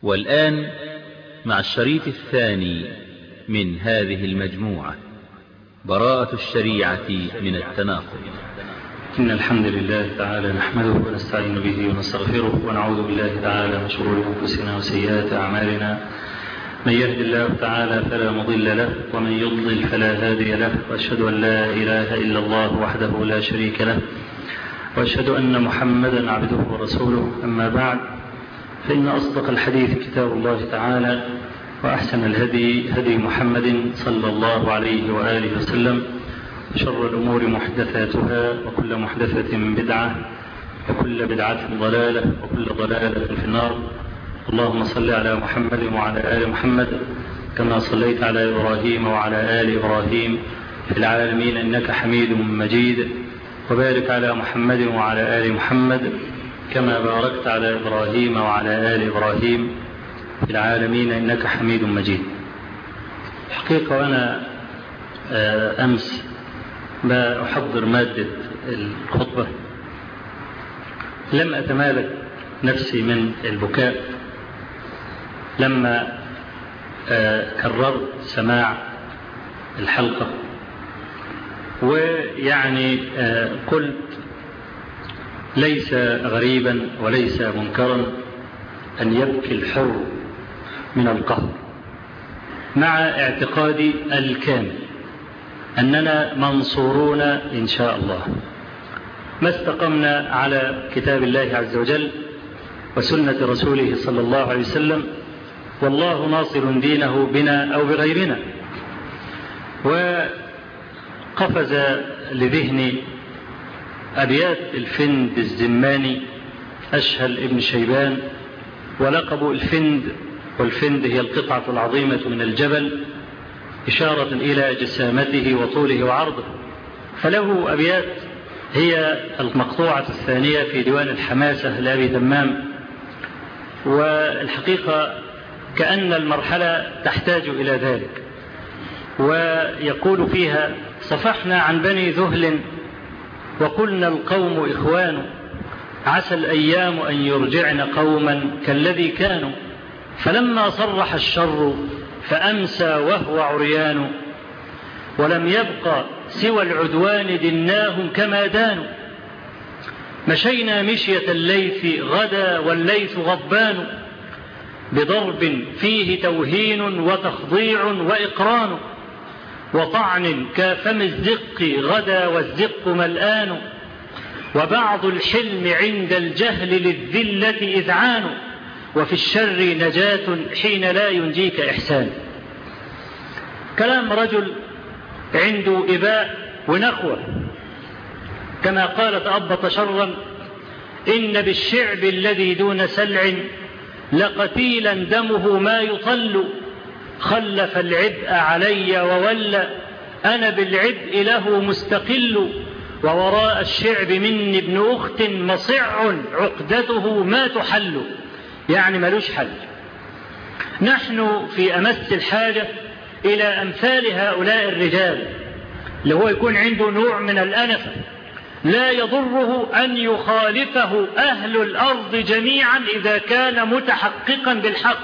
والآن مع الشريط الثاني من هذه المجموعة، براءة الشريعة من التناقض. إن الحمد لله تعالى نحمده ونستعين به ونستغفره ونعوذ بالله تعالى من شرور أنفسنا وسيئات أعمالنا. من يهد الله تعالى فلا مضل له ومن يضلل فلا هادي له، وأشهد أن لا إله إلا الله وحده لا شريك له، وأشهد أن محمدا عبده ورسوله. أما بعد، فإن أصدق الحديث كتاب الله تعالى، وأحسن الهدي هدي محمد صلى الله عليه وآله وسلم، وشر الأمور محدثاتها، وكل محدثة بدعة، وكل بدعة ضلالة، وكل ضلالة في النار. اللهم صل على محمد وعلى آل محمد كما صليت على إبراهيم وعلى آل إبراهيم في العالمين إنك حميد مجيد، وبارك على محمد وعلى آل محمد كما باركت على إبراهيم وعلى آل إبراهيم في العالمين إنك حميد مجيد. الحقيقة وأنا أمس بأحضر مادة الخطبة لم أتمالك نفسي من البكاء لما كررت سماع الحلقة، ويعني قلت ليس غريبا وليس منكرا أن يبكي الحر من القهر، مع اعتقادي الكامل أننا منصورون إن شاء الله ما استقمنا على كتاب الله عز وجل وسنة رسوله صلى الله عليه وسلم، والله ناصر دينه بنا أو بغيرنا. وقفز لذهني أبيات الفند الزماني أشهل ابن شيبان، ولقب الفند، والفند هي القطعة العظيمة من الجبل، إشارة إلى جسامته وطوله وعرضه. فله أبيات هي المقطوعة الثانية في ديوان الحماسة لأبي تمام، والحقيقة كأن المرحلة تحتاج إلى ذلك. ويقول فيها: صفحنا عن بني ذهل وقلنا القوم إخوان، عسى الأيام أن يرجعن قوما كالذي كانوا، فلما صرح الشر فأمسى وهو عريان، ولم يبق سوى العدوان دناهم كما دانوا، مشينا مشية الليث غدا والليث غضبان، بضرب فيه توهين وتخضيع وإقران، وطعن كافم الزق غدا والزق ملآن، وبعض الحلم عند الجهل للذلة إذعان، وفي الشر نجاة حين لا ينجيك إحسان. كلام رجل عنده إباء ونخوة، كما قال تأبط شرا: إن بالشعب الذي دون سلع لقتيلا دمه ما يطل، خلف العبء علي وولى، أنا بالعبء له مستقل، ووراء الشعب مني ابن أخت مصع عقدته ما تحل، يعني ملوش حل. نحن في أمس الحاجة إلى أمثال هؤلاء الرجال، اللي هو يكون عنده نوع من الأنفة، لا يضره أن يخالفه أهل الأرض جميعا إذا كان متحققا بالحق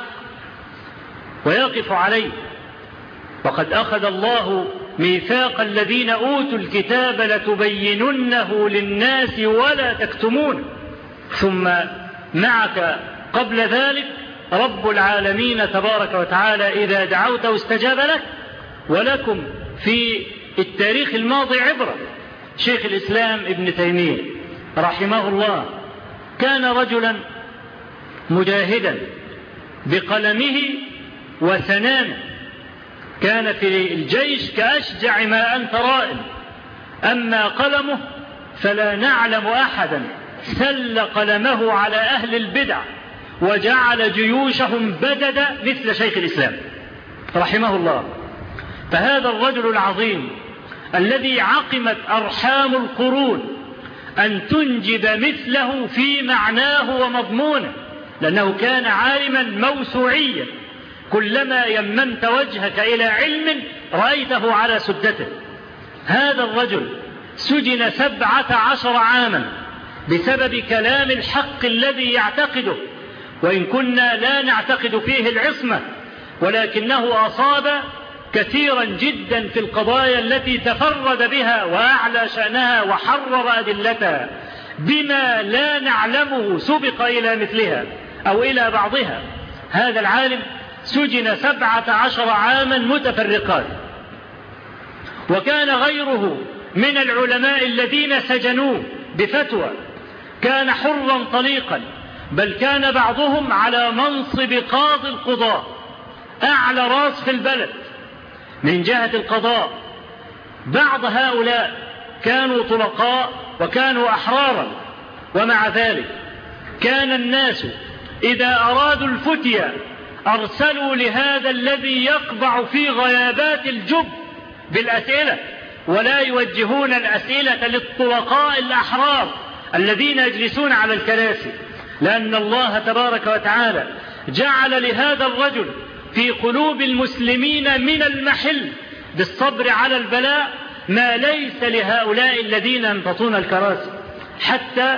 ويقف عليه. وقد أخذ الله ميثاق الذين أوتوا الكتاب لتبيننه للناس ولا تكتمونه، ثم معك قبل ذلك رب العالمين تبارك وتعالى إذا دعوته استجاب لك. ولكم في التاريخ الماضي عبرة. شيخ الإسلام ابن تيمية رحمه الله كان رجلا مجاهدا بقلمه وسنانه، كان في الجيش كأشجع ما أنت رائم، أما قلمه فلا نعلم أحدا سل قلمه على أهل البدع وجعل جيوشهم بددا مثل شيخ الإسلام رحمه الله. فهذا الرجل العظيم الذي عقمت أرحام القرون أن تنجب مثله في معناه ومضمونه، لأنه كان عالما موسوعيا، كلما يممت وجهك إلى علم رأيته على سدته. هذا الرجل سجن 17 عاما بسبب كلام الحق الذي يعتقده، وإن كنا لا نعتقد فيه العصمة، ولكنه أصاب كثيرا جدا في القضايا التي تفرد بها وأعلى شأنها وحرر أدلتها بما لا نعلمه سبق إلى مثلها أو إلى بعضها. هذا العالم سجن 17 عاما متفرقات، وكان غيره من العلماء الذين سجنوه بفتوى كان حرا طليقا، بل كان بعضهم على منصب قاضي القضاء، أعلى راس في البلد من جهة القضاء. بعض هؤلاء كانوا طلقاء وكانوا أحرارا، ومع ذلك كان الناس إذا أرادوا الفتية أرسلوا لهذا الذي يقبع في غيابات الجب بالأسئلة، ولا يوجهون الأسئلة للطلقاء الأحرار الذين يجلسون على الكراسي، لأن الله تبارك وتعالى جعل لهذا الرجل في قلوب المسلمين من المحل بالصبر على البلاء ما ليس لهؤلاء الذين ينبطون الكراسي، حتى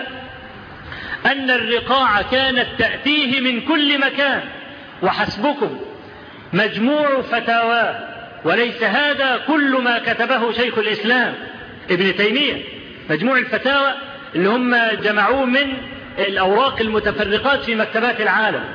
أن الرقاع كانت تأتيه من كل مكان. وحسبكم مجموع فتاواه، وليس هذا كل ما كتبه شيخ الإسلام ابن تيمية، مجموع الفتاوى اللي هم جمعوه من الأوراق المتفرقات في مكتبات العالم،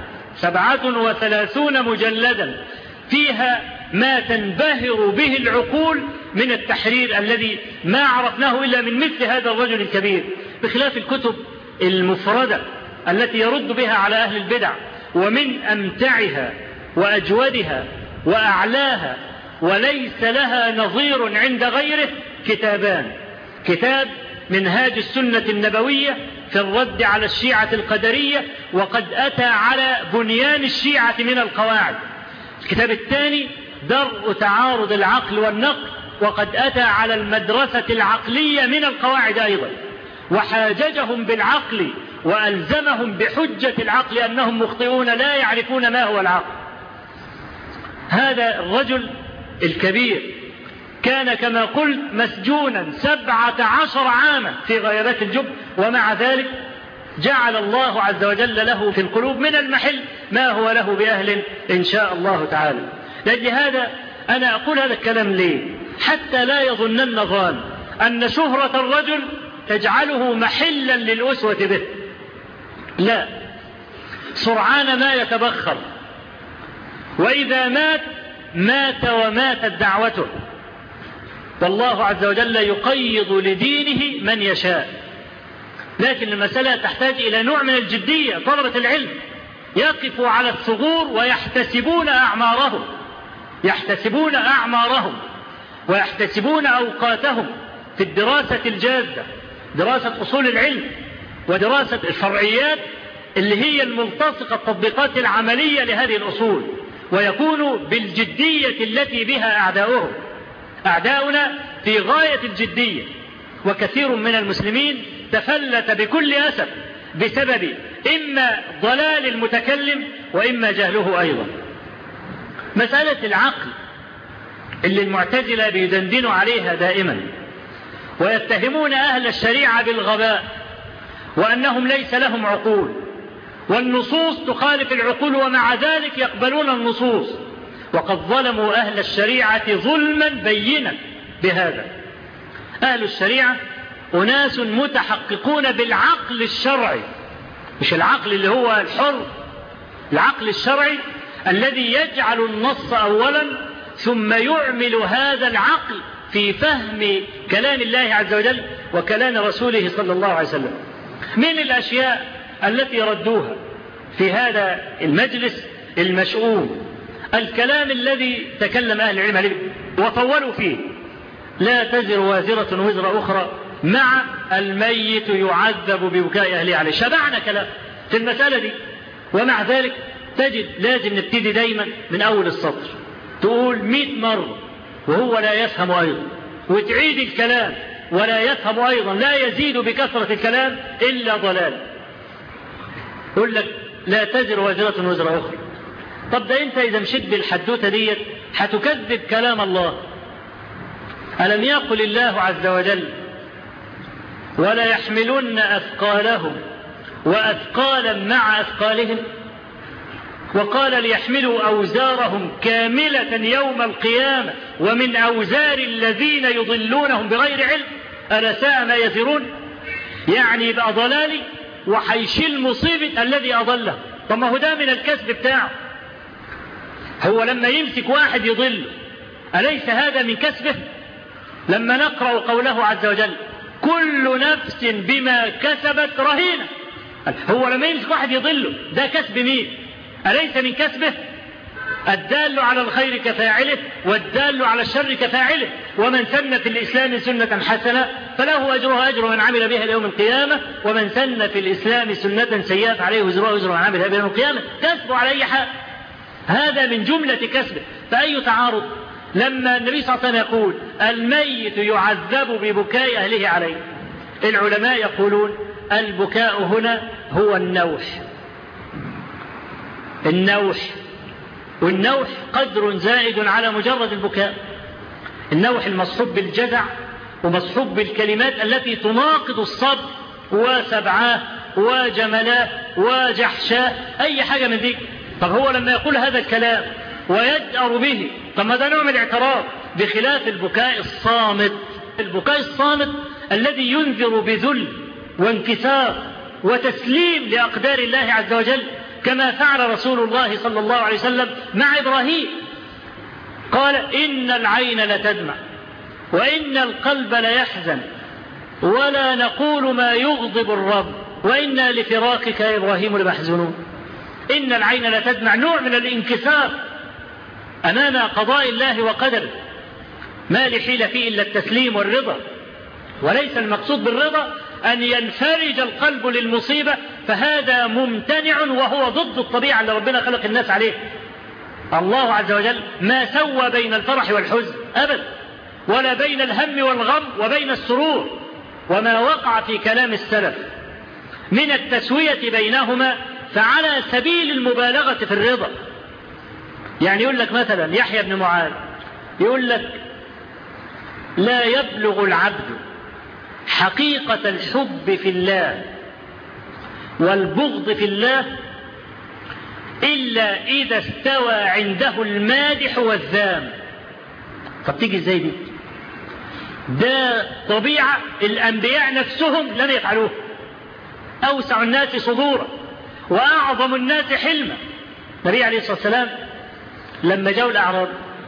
37 مجلدا فيها ما تنبهر به العقول من التحرير الذي ما عرفناه إلا من مثل هذا الرجل الكبير، بخلاف الكتب المفردة التي يرد بها على أهل البدع. ومن أمتعها وأجودها وأعلاها وليس لها نظير عند غيره كتابان: كتاب منهاج السنة النبوية في الرد على الشيعة القدرية، وقد أتى على بنيان الشيعة من القواعد. الكتاب الثاني درء تعارض العقل والنقل، وقد أتى على المدرسة العقلية من القواعد أيضا، وحاججهم بالعقل وألزمهم بحجة العقل أنهم مخطئون لا يعرفون ما هو العقل. هذا الرجل الكبير كان كما قلت مسجونا 17 عاما في غيابات الجب، ومع ذلك جعل الله عز وجل له في القلوب من المحل ما هو له بأهل إن شاء الله تعالى. لهذا أنا أقول هذا الكلام ليه؟ حتى لا يظنن ظان أن شهرة الرجل تجعله محلا للأسوة به، لا، سرعان ما يتبخر، وإذا مات وماتت دعوته، والله عز وجل يقيض لدينه من يشاء. لكن المسألة تحتاج إلى نوع من الجدية. طلبة العلم يقفوا على الثغور ويحتسبون أعمارهم ويحتسبون أوقاتهم في الدراسة الجادة، دراسة أصول العلم ودراسة الفرعيات اللي هي الملتصقة التطبيقات العملية لهذه الأصول، ويكونوا بالجدية التي بها أعداؤهم. أعداؤنا في غاية الجدية، وكثير من المسلمين تفلت بكل أسف بسبب إما ضلال المتكلم وإما جهله أيضا. مسألة العقل اللي المعتزلة بيدندنوا عليها دائما، ويتهمون أهل الشريعة بالغباء وأنهم ليس لهم عقول، والنصوص تخالف العقول، ومع ذلك يقبلون النصوص، وقد ظلموا أهل الشريعة ظلما بينا بهذا. أهل الشريعة أناس متحققون بالعقل الشرعي، مش العقل اللي هو الحر، العقل الشرعي الذي يجعل النص أولا ثم يعمل هذا العقل في فهم كلام الله عز وجل وكلام رسوله صلى الله عليه وسلم. من الأشياء التي ردوها في هذا المجلس المشؤوم الكلام الذي تكلم أهل العلم عليه وطولوا فيه: لا تزر وازرة وزر أخرى، مع الميت يعذب ببكاء أهله عليه. شبعنا كلام في المسألة دي، ومع ذلك تجد لازم نبتدي دايما من أول السطر، تقول 100 مرة وهو لا يفهم أيضا، وتعيد الكلام ولا يفهم أيضا، لا يزيد بكثرة الكلام إلا ضلال. يقول لك لا تزر وازرة وزر أخرى. طب ده أنت إذا مشيت بالحدوتة ديت هتكذب كلام الله. ألم يقل الله عز وجل: ولا يحملن أثقالهم وأثقالا مع أثقالهم؟ وقال ليحملوا أوزارهم كاملة يوم القيامة ومن أوزار الذين يضلونهم بغير علم ألا ساء ما يزرون. يعني يبقى ضلالي وحيشيل مصيبة الذي أضله. طب ما هو ده من الكسب بتاعه. هو لما يمسك واحد يضل أليس هذا من كسبه؟ لما نقرأ قوله عز وجل كل نفس بما كسبت رهينة، هو لما يمسك واحد يضله ده كسب مين؟ أليس من كسبه؟ الدال على الخير كفاعله والدال على الشر كفاعله. ومن سن في الإسلام سنة حسنة فله أجرها أجر من عمل بها يوم القيامة، ومن سن في الإسلام سنة سيئة عليه وزرها أجر من عمل بها يوم القيامة. كسبه على أي حال، هذا من جملة كسبه. فأي تعارض لما النبي صلى الله عليه وسلم يقول الميت يعذب ببكاء أهله عليه؟ العلماء يقولون البكاء هنا هو النوح. النوح، والنوح قدر زائد على مجرد البكاء. النوح المصحوب بالجزع ومصحوب بالكلمات التي تناقض الصبر وسبعاه وجملاه وجحشاه، أي حاجة من ذلك. طب هو لما يقول هذا الكلام ويجأر به، طب ما ده نوع من الاعتراف، بخلاف البكاء الصامت. البكاء الصامت الذي ينذر بذل وانكسار وتسليم لأقدار الله عز وجل، كما فعل رسول الله صلى الله عليه وسلم مع إبراهيم. قال إن العين لتدمع وإن القلب ليحزن ولا نقول ما يغضب الرب وإنا لفراقك يا إبراهيم لمحزونون. إن العين لتدمع، نوع من الانكسار أمام قضاء الله وقدره، ما لحيل فيه إلا التسليم والرضا. وليس المقصود بالرضا أن ينفرج القلب للمصيبة، فهذا ممتنع وهو ضد الطبيعة اللي ربنا خلق الناس عليه. الله عز وجل ما سوى بين الفرح والحزن أبدا، ولا بين الهم والغم وبين السرور. وما وقع في كلام السلف من التسوية بينهما فعلى سبيل المبالغة في الرضا. يعني يقول لك مثلا يحيى بن معاذ يقول لك لا يبلغ العبد حقيقة الحب في الله والبغض في الله إلا إذا استوى عنده المادح والذام. طب تيجي ازاي دي؟ ده طبيعة الأنبياء نفسهم لم يفعلوه. أوسع الناس صدورا وأعظم الناس حلما. النبي عليه الصلاة والسلام لما جاءوا الأعراب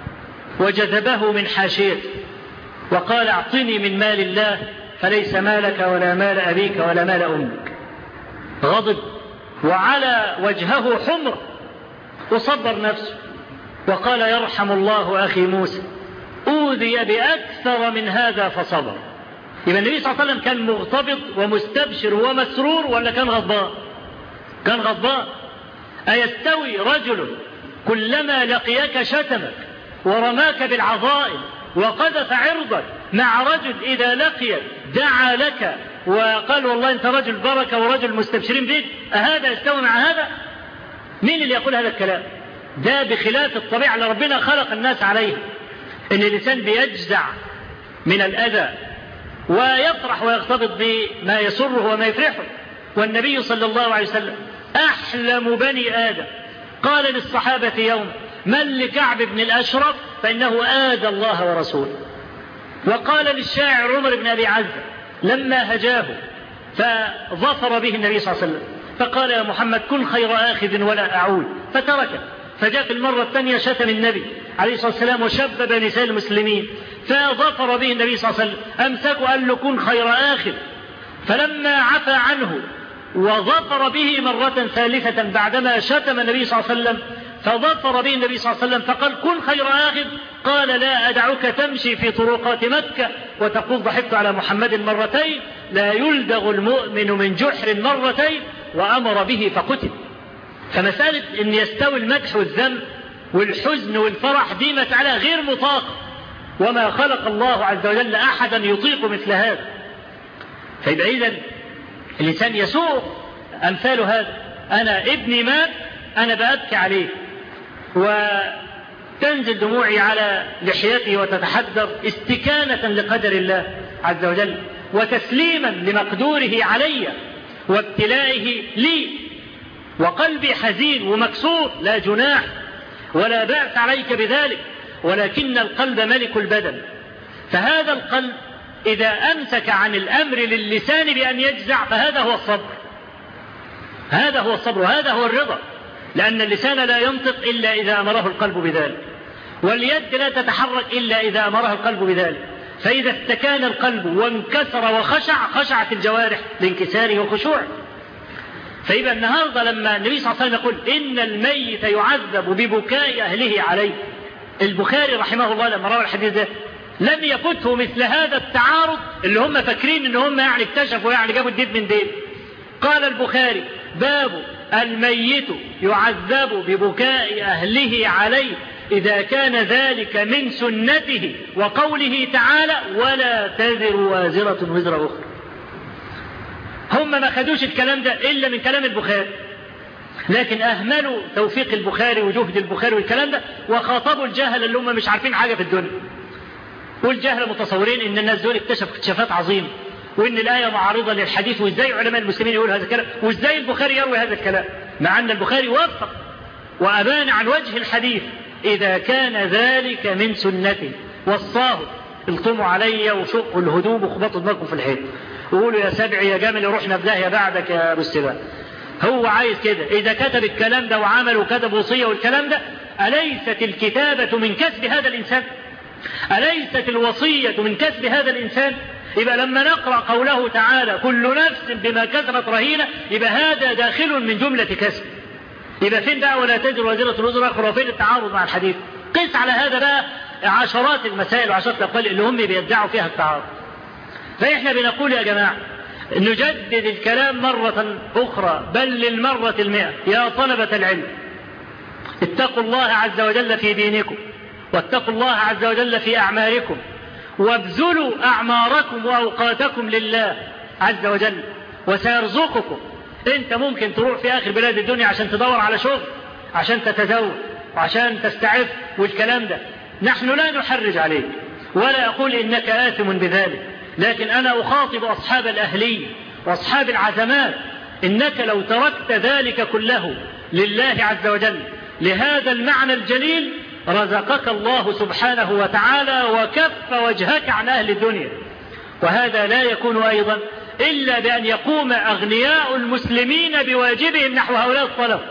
وجذبه من حاشيته وقال اعطني من مال الله فليس مالك ولا مال أبيك ولا مال أمك، غضب وعلى وجهه حمر وصبر نفسه وقال يرحم الله أخي موسى أوذي بأكثر من هذا فصبر. يبقى النبي صلى الله عليه وسلم كان مغتبط ومستبشر ومسرور ولا كان غضبان؟ كان غضبان. أيستوي رجل كلما لقيك شتمك ورماك بالعظائم وقذف عرضك مع رجل إذا لقيك دعا لك وقال والله أنت رجل بركة ورجل مستبشرين بك؟ أهذا يستوي مع هذا؟ مين اللي يقول هذا الكلام؟ ده بخلاف الطبيعة اللي ربنا خلق الناس عليها، إن الإنسان بيجزع من الأذى ويفرح ويغتبط بما يسره وما يفرحه. والنبي صلى الله عليه وسلم أحلم بني آدم قال للصحابة يوم من لكعب بن الأشرف فإنه آذى الله ورسوله. وقال للشاعر عمر بن أبي عزة لما هجاه فظفر به النبي صلى الله عليه وسلم فقال يا محمد كن خير آخذ ولا أعود، فتركه. فجاء في المرة الثانية شتم النبي عليه الصلاة والسلام وشبب نساء المسلمين فظفر به النبي صلى الله عليه وسلم أمسك قال له كن خير آخذ. فلما عفى عنه وظفر به مرة ثالثة بعدما شتم النبي صلى الله عليه وسلم فظفر به النبي صلى الله عليه وسلم فقال كن خير آخذ، قال لا أدعك تمشي في طرقات مكة وتقول ضحكت على محمد مرتين، لا يلدغ المؤمن من جحر مرتين، وأمر به فقتل. فمسألة أن يستوي المدح والذم والحزن والفرح دي مسألة غير مطاقة، وما خلق الله عز وجل أحدا يطيق مثل هذا. فإذا إذن الإنسان يسوء أمثال هذا، أنا ابني مات أنا بأبكي عليه وتنزل دموعي على لحيتي وتتحدر استكانة لقدر الله عز وجل وتسليما لمقدوره علي وابتلائه لي. وقلبي حزين ومكسور، لا جناح ولا بأس عليك بذلك، ولكن القلب ملك البدن. فهذا القلب إذا أمسك عن الأمر للسان بأن يجزع فهذا هو الصبر، هذا هو الصبر وهذا هو الرضا، لأن اللسان لا ينطق إلا إذا أمره القلب بذلك، واليد لا تتحرك إلا إذا أمرها القلب بذلك. فإذا استكان القلب وانكسر وخشع خشعت الجوارح لانكساره وخشوعه. فإذا النهاردة لما النبي صلى الله عليه وسلم يقول إن الميت يعذب ببكاء أهله عليه، البخاري رحمه الله لما روى الحديث ده لم يفته مثل هذا التعارض اللي هم فاكرين ان هم يعني اكتشفوا يعني جابوا الديب من ديب. قال البخاري باب الميت يعذب ببكاء أهله عليه إذا كان ذلك من سنته وقوله تعالى ولا تزر وازرة وزر أخرى. هم ما خدوش الكلام ده إلا من كلام البخاري، لكن أهملوا توفيق البخاري وجهد البخاري والكلام ده، وخاطبوا الجهل اللي هم مش عارفين حاجة في الدنيا. والجهل متصورين إن الناس دول اكتشفوا اكتشافات عظيمة، وإن الآية معارضة للحديث، وإزاي علماء المسلمين يقولوا هذا الكلام، وإزاي البخاري يروي هذا الكلام، مع أن البخاري وفق وأبان عن وجه الحديث إذا كان ذلك من سنته. وصاه القموا علي وشقوا الهدوم وخبطوا دماغكم في الحيط وقولوا يا سبعي يا جمل رحنا بداهية بعدك يا أبو السباع. هو عايز كده. إذا كتب الكلام ده وعمل وكتب وصية والكلام ده، أليست الكتابة من كسب هذا الإنسان؟ أليست الوصية من كسب هذا الإنسان؟ يبقى لما نقرأ قوله تعالى كل نفس بما كسبت رهينة، يبقى هذا داخل من جملة كسب. يبقى فين بقى ولا تزر وازرة وزر أخرى، وفين التعارض مع الحديث؟ قس على هذا بقى عشرات المسائل وعشرات الأقوال اللي هم بيدعوا فيها التعارض. فإحنا بنقول يا جماعة نجدد الكلام مرة أخرى بل للمرة 100 يا طلبة العلم، اتقوا الله عز وجل في دينكم، واتقوا الله عز وجل في أعمالكم، وابذلوا أعماركم وأوقاتكم لله عز وجل وسيرزقكم. انت ممكن تروح في آخر بلاد الدنيا عشان تدور على شغل، عشان تتزوج وعشان تستعف والكلام ده. نحن لا نحرج عليك ولا أقول إنك آثم بذلك، لكن أنا أخاطب أصحاب الأهلية وأصحاب العزمات. إنك لو تركت ذلك كله لله عز وجل لهذا المعنى الجليل رزقك الله سبحانه وتعالى وكف وجهك عن أهل الدنيا. وهذا لا يكون أيضا إلا بأن يقوم أغنياء المسلمين بواجبهم نحو هؤلاء الطلبة.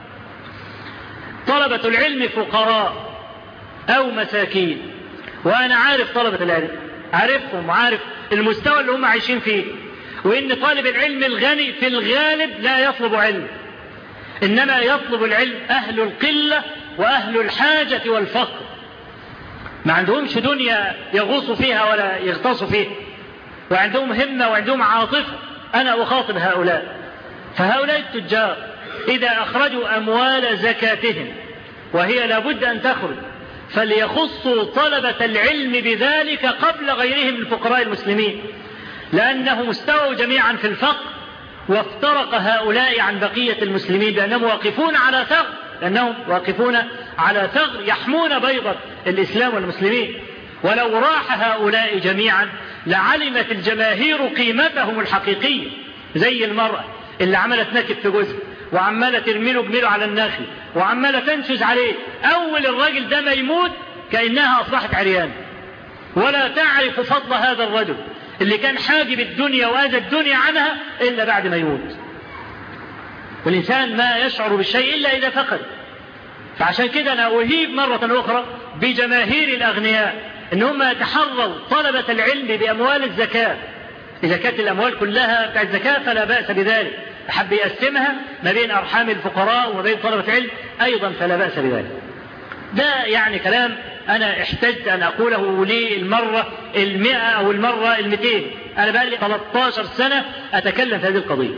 طلبة العلم فقراء أو مساكين، وأنا عارف طلبة العلم، عارفهم وعارف المستوى اللي هم عايشين فيه، وإن طالب العلم الغني في الغالب لا يطلب علم، إنما يطلب العلم أهل القلة وأهل الحاجة والفقر، ما عندهمش دنيا يغوصوا فيها ولا يغتصوا فيها، وعندهم همة وعندهم عاطفة. أنا أخاطب هؤلاء. فهؤلاء التجار إذا أخرجوا أموال زكاتهم وهي لابد أن تخرج فليخصوا طلبة العلم بذلك قبل غيرهم من فقراء المسلمين، لأنهم استووا جميعا في الفقر، وافترق هؤلاء عن بقية المسلمين لأنهم واقفون على ثغر، لأنهم واقفون على ثغر يحمون بيضة الإسلام والمسلمين. ولو راح هؤلاء جميعا لعلمت الجماهير قيمتهم الحقيقية، زي المرأة اللي عملت نكت في جزء وعمالة ترميله جميله على النخل وعمالة تنشز عليه. أول الرجل ده ما يموت كأنها أصبحت عريان، ولا تعرف فضل هذا الرجل اللي كان حاجب الدنيا وأذى الدنيا عنها إلا بعد ما يموت. والإنسان ما يشعر بالشيء إلا إذا فقد. فعشان كده أنا أهيب مرة أخرى بجماهير الأغنياء إن هم يتحروا طلبة العلم بأموال الزكاة. إذا كانت الأموال كلها بتاع الزكاة فلا بأس بذلك، حب يقسمها ما بين أرحام الفقراء وما بين طلبة العلم أيضا فلا بأس بذلك. ده يعني كلام أنا احتجت أن أقوله للمرة 100 أو المرة 200. أنا بقى لي 13 سنة أتكلم في هذه القضية،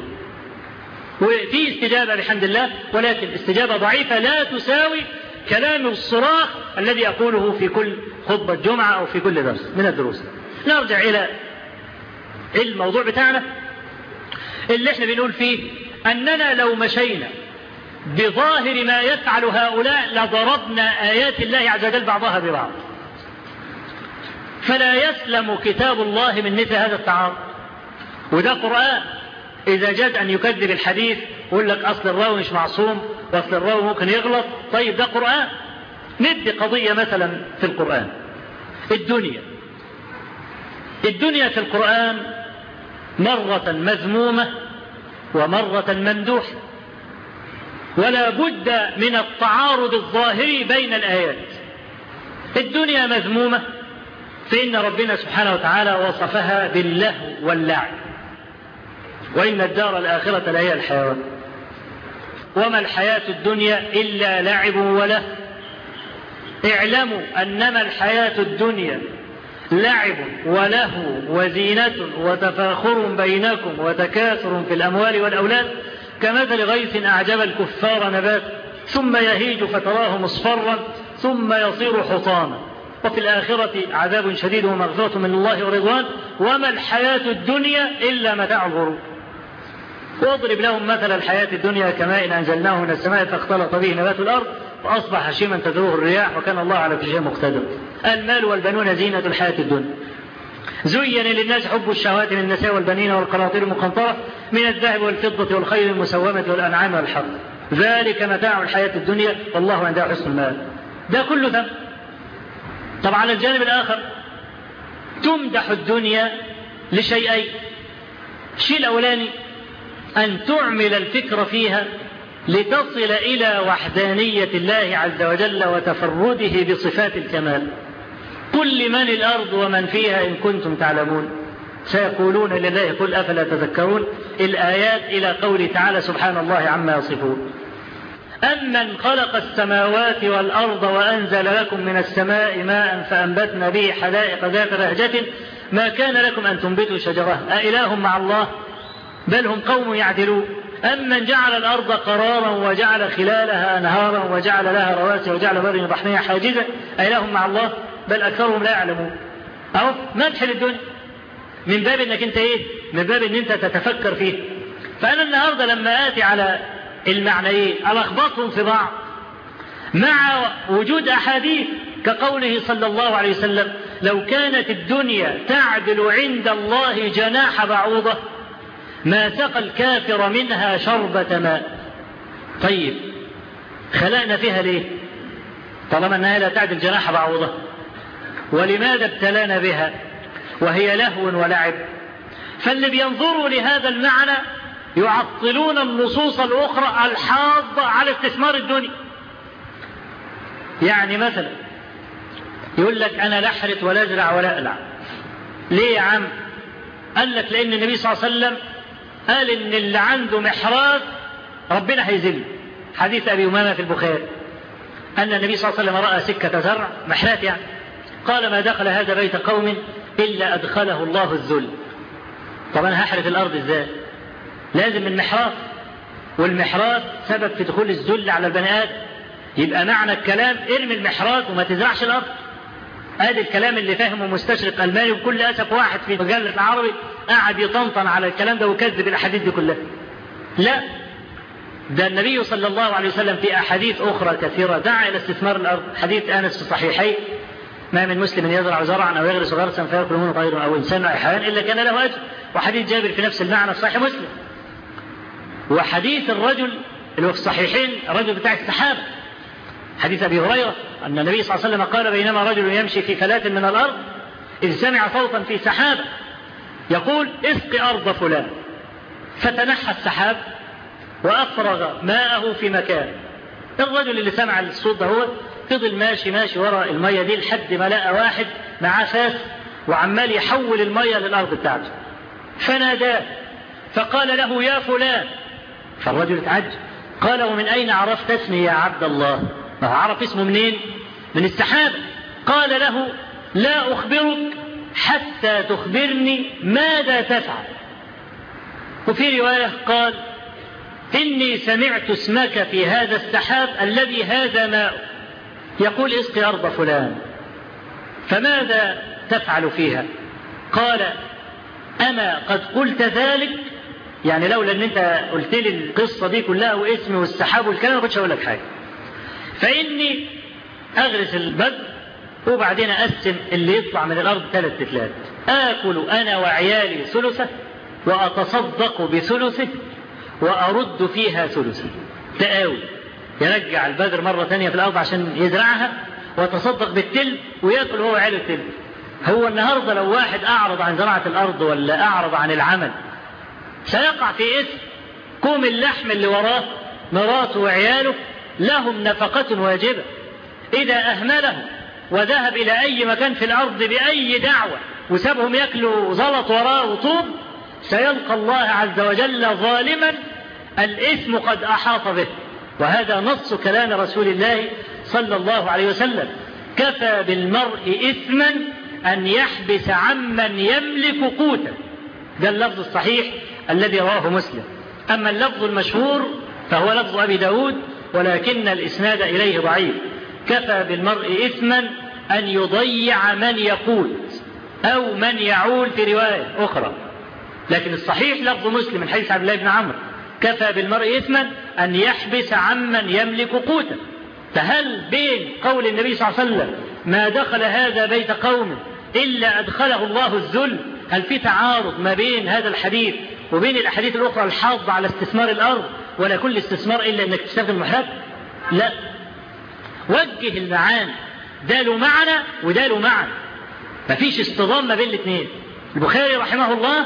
وفي استجابة بحمد الله، ولكن استجابة ضعيفة لا تساوي كلام الصراخ الذي أقوله في كل خطبة جمعة أو في كل درس من الدروس. نرجع إلى الموضوع بتاعنا اللي احنا بنقول فيه أننا لو مشينا بظاهر ما يفعل هؤلاء لضربنا آيات الله عز وجل بعضها ببعض، فلا يسلم كتاب الله من مثل هذا التعارض. وده قرآن إذا جاد أن يكذب الحديث يقول لك أصل الراوي مش معصوم وأصل الراوي ممكن يغلط. طيب ده قرآن. ندي قضية مثلا في القرآن. الدنيا في القرآن مرة مذمومة ومرة ممدوحة، ولا بد من التعارض الظاهري بين الآيات. الدنيا مذمومة فإن ربنا سبحانه وتعالى وصفها باللهو واللعب، وإن الدار الآخرة لهي الحيوان، وما الحياة الدنيا إلا لعب وله. اعلموا أنما الحياة الدنيا لعب ولهو وزينة وتفاخر بينكم وتكاثر في الأموال والأولاد كمثل غيث أعجب الكفار نبات ثم يهيج فتراه مصفرا ثم يصير حطاما وفي الآخرة عذاب شديد ومغفرة من الله ورضوان وما الحياة الدنيا إلا متاع الغرور. واضرب لهم مثل الحياة الدنيا كماء أنزلناه من السماء فاختلط به نبات الأرض فأصبح هشيما تذروه الرياح وكان الله على كل شيء مقتدر. المال والبنون زينة الحياة الدنيا زين للناس حب الشهوات من النساء والبنين والقناطير المقنطرة من الذهب والفضة والخيل المسومة والأنعام والحرث ذلك متاع الحياة الدنيا والله عنده حسن المآب. ده كله ثمن. طبعا على الجانب الآخر تمدح الدنيا لشيئين. الشيء الأولاني أن تعمل الفكر فيها لتصل إلى وحدانية الله عز وجل وتفرده بصفات الكمال. قل لمن الأرض ومن فيها إن كنتم تعلمون سيقولون لله قل أفلا تذكرون. الآيات إلى قوله تعالى سبحان الله عما يصفون. أمن خلق السماوات والأرض وأنزل لكم من السماء ماء فأنبتنا به حدائق ذات بهجة ما كان لكم أن تنبتوا شجرها أإله مع الله بل هم قوم يعدلون. أمن جعل الأرض قرارا وجعل خلالها أنهارا وجعل لها رواسي وجعل بر بحرها حاجزا أإله مع الله بل أكثرهم لا يعلمون. أهو مدح للدنيا من باب أنك أنت إيه؟ من باب أن أنت تتفكر فيه. فأنا النهاردة لما آتي على المعنيين ألخبطهم في بعض مع وجود أحاديث كقوله صلى الله عليه وسلم لو كانت الدنيا تعدل عند الله جناح بعوضة ما سقى الكافر منها شربة ماء. طيب خلقنا فيها ليه طالما أنها لا تعدل جناح بعوضة؟ ولماذا ابتلانا بها وهي لهو ولعب؟ فاللي بينظروا لهذا المعنى يعطلون النصوص الأخرى الحاضة على استثمار الدنيا. يعني مثلا يقول لك أنا لا أحرث ولا أزرع ولا ألعب. ليه يا عم؟ قال لك لأن النبي صلى الله عليه وسلم قال إن اللي عنده محراث ربنا هيذله. حديث أبي أمامة في البخاري أن النبي صلى الله عليه وسلم رأى سكة زرع محراث يعني قال ما دخل هذا بيت قوم إلا أدخله الله الذل. طب أنا هحرث الأرض إزاي؟ لازم المحراث، والمحراث سبب في دخول الذل على البني آدم. يبقى معنى الكلام ارمي المحراث وما تزرعش الأرض. هذا الكلام اللي فهمه مستشرق ألماني وكل أسف واحد في مجلة العربي قاعد يطنطن على الكلام ده وكذب الأحاديث دي كلها. لا، ده النبي صلى الله عليه وسلم في أحاديث أخرى كثيرة دعا إلى استثمار الأرض. حديث أنس في الصحيحين ما من مسلم يزرع زرعا أو يغرس غرسا فيأكل منه طير أو إنسان أو حيوان إلا كان له أجر. وحديث جابر في نفس المعنى في صحيح مسلم. وحديث الرجل اللي هو في الصحيحين الرجل بتاع السحابة حديث أبي هريرة أن النبي صلى الله عليه وسلم قال بينما رجل يمشي في فلاة من الأرض إذ سمع صوتا في سحابة يقول اسق أرض فلان فتنحى السحاب وأفرغ ماءه في مكان. الرجل اللي سمع الصوت ده هو فضل ماشي وراء المية دي لحد ما لقى واحد معاه فاس وعمال يحول المية للأرض بتاعته فناداه فقال له يا فلان. فالرجل اتعجب قال ومن أين عرفت اسمي يا عبد الله؟ عرف اسمه منين؟ من السحابة. قال له لا أخبرك حتى تخبرني ماذا تفعل. وفي رواية قال إني سمعت اسمك في هذا السحاب الذي هذا ماء يقول اسقي أرض فلان فماذا تفعل فيها؟ قال أما قد قلت ذلك يعني لولا أن أنت قلت لي القصة دي كلها واسمي والسحاب والكلام ما كنتش أقول لك حاجة. فإني أغرس البذر وبعدين أقسم اللي يطلع من الأرض 3 تلات آكل أنا وعيالي ثلثة وأتصدق بثلثه وأرد فيها ثلثه. تقاوي، يرجع البذر مرة ثانية في الأرض عشان يزرعها ويتصدق بالتل ويأكل هو عيال التل. هو النهاردة لو واحد أعرض عن زراعة الأرض ولا أعرض عن العمل سيقع في إثم. كوم اللحم اللي وراه مراته وعياله لهم نفقة واجبة، إذا أهمله وذهب إلى أي مكان في الأرض بأي دعوة وسابهم يأكلوا زلط وراه وطوب سيلقى الله عز وجل ظالما الإثم قد أحاط به. وهذا نص كلام رسول الله صلى الله عليه وسلم: كفى بالمرء إثما أن يحبس عمن يملك قوتا. ده اللفظ الصحيح الذي رواه مسلم. أما اللفظ المشهور فهو لفظ أبي داود ولكن الإسناد إليه ضعيف: كفى بالمرء إثما أن يضيع من يقوت أو من يعول في رواية أخرى. لكن الصحيح لفظ مسلم من حديث عبد الله بن عمرو: كفى بالمرء إثما أن يحبس عمن يملك قوتا. فهل بين قول النبي صلى الله عليه وسلم ما دخل هذا بيت قوم إلا أدخله الله الذل؟ هل في تعارض ما بين هذا الحديث وبين الأحاديث الأخرى الحاضة على استثمار الأرض؟ ولا كل استثمار إلا أنك تستخدم المحراب؟ لا، وجه المعاني، ده له معنى وده له معنى، مفيش اصطدام ما بين الاثنين. البخاري رحمه الله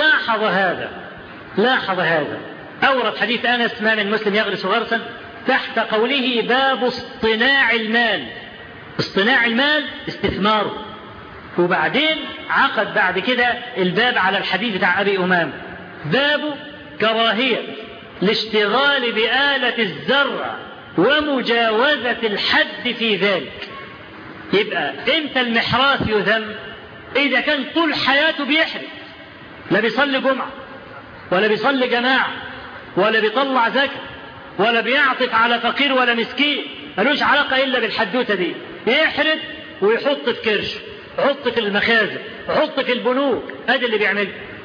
لاحظ هذا أورد حديث أنس: ما من مسلم يغرس غرسا تحت قوله باب اصطناع المال. اصطناع المال استثماره. وبعدين عقد بعد كده الباب على الحديث بتاع أبي أمام: باب كراهية الاشتغال بآلة الزرع ومجاوزة الحد في ذلك. يبقى امتى المحراث يذم؟ إذا كان طول حياته بيحرث، لا بيصلي جمعة ولا بيصلي جماعة ولا بيطلع زكاة ولا بيعطف على فقير ولا مسكين، ملوش علاقة إلا بالحدوتة دي. يحرث ويحط في كرش، يحط في المخازن، يحط في البنوك، هذا اللي بيعمله.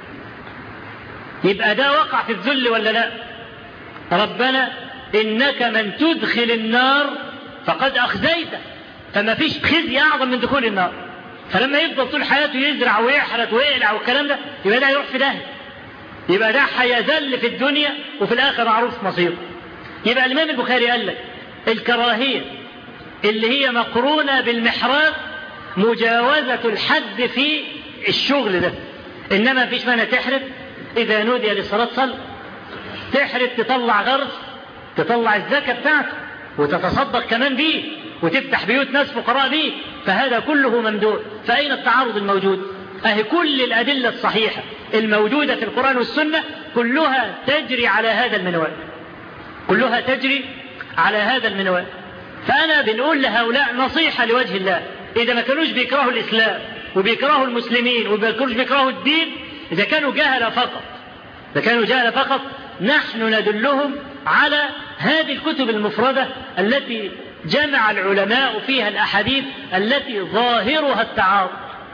يبقى ده وقع في الذل ولا لا؟ ربنا إنك من تدخل النار فقد أخزيته. فما فيش خزي أعظم من دخول النار. فلما يفضل طول حياته يزرع ويحرث ويقلع والكلام ده، يبقى ده يروح في داهية. يبقى ده هيذل في الدنيا وفي الآخرة معروف مصيره. يبقى الإمام البخاري قال لك الكراهية اللي هي مقرونة بالمحراث مجاوزة الحد في الشغل ده. إنما فيش مانع تحرث إذا نودي للصلاة صل، تحرث تطلع غرس، تطلع الزكاة بتاعته وتتصدق كمان بيه وتفتح بيوت ناس فقراء بيه، فهذا كله ممدوح. فأين التعارض الموجود؟ أهي كل الأدلة الصحيحة الموجودة في القرآن والسنة كلها تجري على هذا المنوال، كلها تجري على هذا المنوال. فأنا بنقول لهؤلاء نصيحة لوجه الله: إذا ما كانوش بيكرهوا الإسلام وبيكرهوا المسلمين وما كانوش بيكرهوا الدين، إذا كانوا جهلة فقط، نحن ندلهم على هذه الكتب المفردة التي جمع العلماء فيها الأحاديث التي ظاهرها التعارض،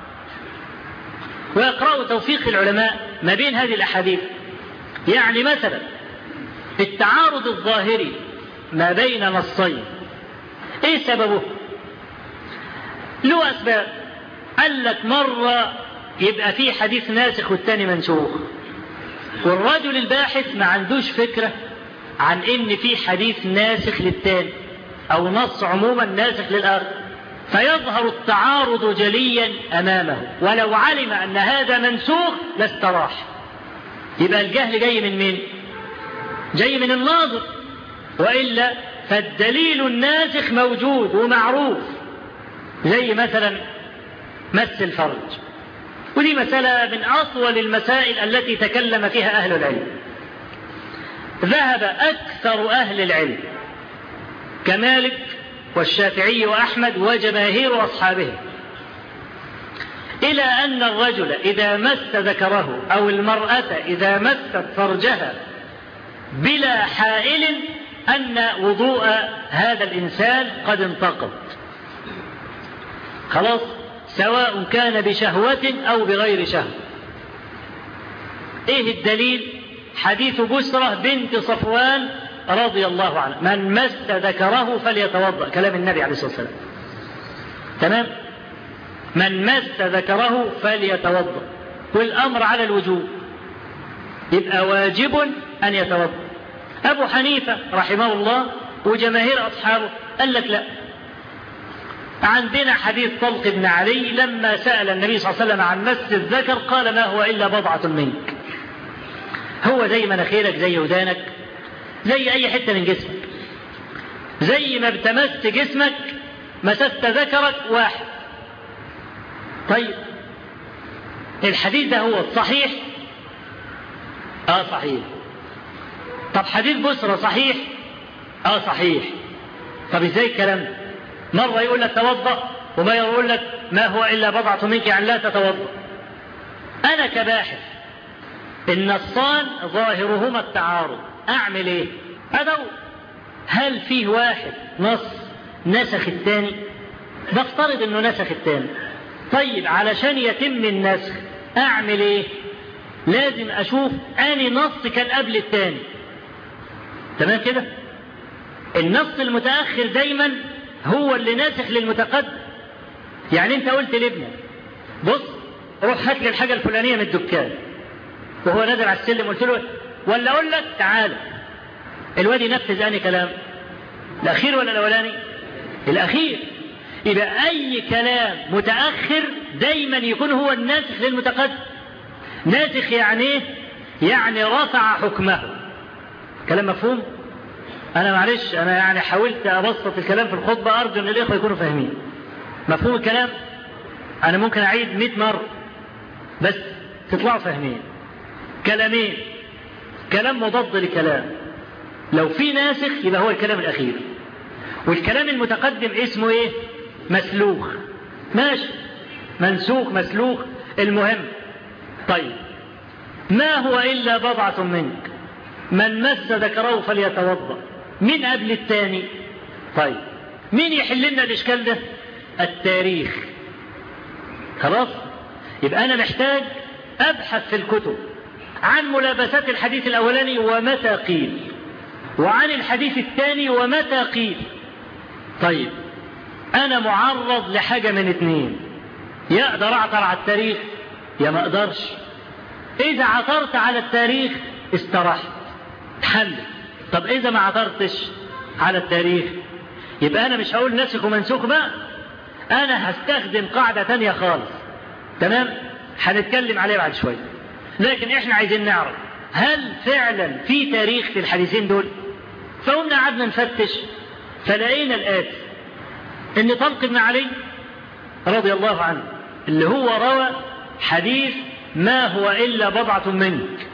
ويقرأوا توفيق العلماء ما بين هذه الأحاديث. يعني مثلا التعارض الظاهري ما بين نصين، ايه سببه؟ له أسباب. قال لك مرة يبقى في حديث ناسخ والتاني منسوخ، والرجل الباحث ما عندوش فكرة عن ان في حديث ناسخ للتاني او نص عموما ناسخ للآخر، فيظهر التعارض جليا أمامه، ولو علم أن هذا منسوخ لاستراح. يبقى الجهل جاي من مين؟ جاي من الناظر، وإلا فالدليل الناسخ موجود ومعروف. زي مثلا مس الفرج، ودي مسألة من أطول المسائل التي تكلم فيها أهل العلم. ذهب أكثر أهل العلم كمالك والشافعي وأحمد وجماهير أصحابه إلى أن الرجل إذا مس ذكره أو المرأة إذا مست فرجها بلا حائل أن وضوء هذا الإنسان قد انتقض خلاص، سواء كان بشهوة أو بغير شهوة. إيه الدليل؟ حديث بسرة بنت صفوان رضي الله عنه: من مس ذكره فليتوضأ، كلام النبي عليه الصلاة والسلام. تمام؟ من مس ذكره فليتوضأ، والأمر على الوجوب. يبقى واجب أن يتوضأ. أبو حنيفة رحمه الله وجماهير أصحابه قال لك لا، عندنا حديث طلق بن علي لما سأل النبي صلى الله عليه وسلم عن مس الذكر قال ما هو إلا بضعة منك، هو زي مناخيرك زي ودانك زي أي حتة من جسمك، زي ما بتمس جسمك مسست ذكرك واحد. طيب الحديث ده هو الصحيح؟ صحيح. طب حديث بسرى صحيح؟ صحيح. طب ازاي الكلام؟ مرة يقول لك توضأ وما يقول لك ما هو إلا بضعة منك يعني لا تتوضأ. أنا كباحث النصان ظاهرهما التعارض، أعمل إيه؟ أدور هل فيه واحد نص نسخ الثاني؟ بفترض إنه نسخ الثاني. طيب علشان يتم النسخ أعمل إيه؟ لازم أشوف أني نص كان قبل الثاني. تمام كده؟ النص المتأخر دايما هو اللي ناسخ للمتقدم. يعني انت قلت لابنك بص روح هات لي الحاجة الفلانية من الدكان، وهو نازل على السلم قلت له ولا اقول لك تعالى، الواد ينفذ اني كلام الاخير ولا الاولاني؟ الاخير. يبقى اي كلام متأخر دايما يكون هو الناسخ للمتقدم. ناسخ يعني ايه؟ يعني رفع حكمه. كلام مفهوم؟ أنا معلش أنا يعني حاولت أبسط الكلام في الخطبة، أرجو أن الإخوة يكونوا فاهمين مفهوم الكلام. أنا ممكن أعيد 100 مرة بس تطلعوا فاهمين. كلامين، كلام مضاد لكلام، لو في ناسخ يبقى هو الكلام الأخير، والكلام المتقدم اسمه إيه؟ مسلوخ. ماشي، منسوخ مسلوخ المهم. طيب ما هو إلا بضعة منك، من مس ذكره فليتوضأ، من قبل الثاني؟ طيب مين يحل لنا الإشكال ده؟ التاريخ. خلاص، يبقى أنا محتاج أبحث في الكتب عن ملابسات الحديث الأولاني ومتى قيل، وعن الحديث الثاني ومتى قيل. طيب أنا معرض لحاجة من اتنين، يا أقدر أعثر على التاريخ يا ما أقدرش. إذا عثرت على التاريخ استرحت حل. طب إذا ما عثرتش على التاريخ يبقى أنا مش هقول نسخ ومنسوخ بقى، أنا هستخدم قاعدة تانية خالص. تمام؟ هنتكلم عليها بعد شوية. لكن إحنا عايزين نعرف هل فعلا في تاريخ في الحديثين دول؟ فقمنا قعدنا نفتش فلقينا الآتي: إن طلق بن علي رضي الله عنه اللي هو روى حديث ما هو إلا بضعة منك،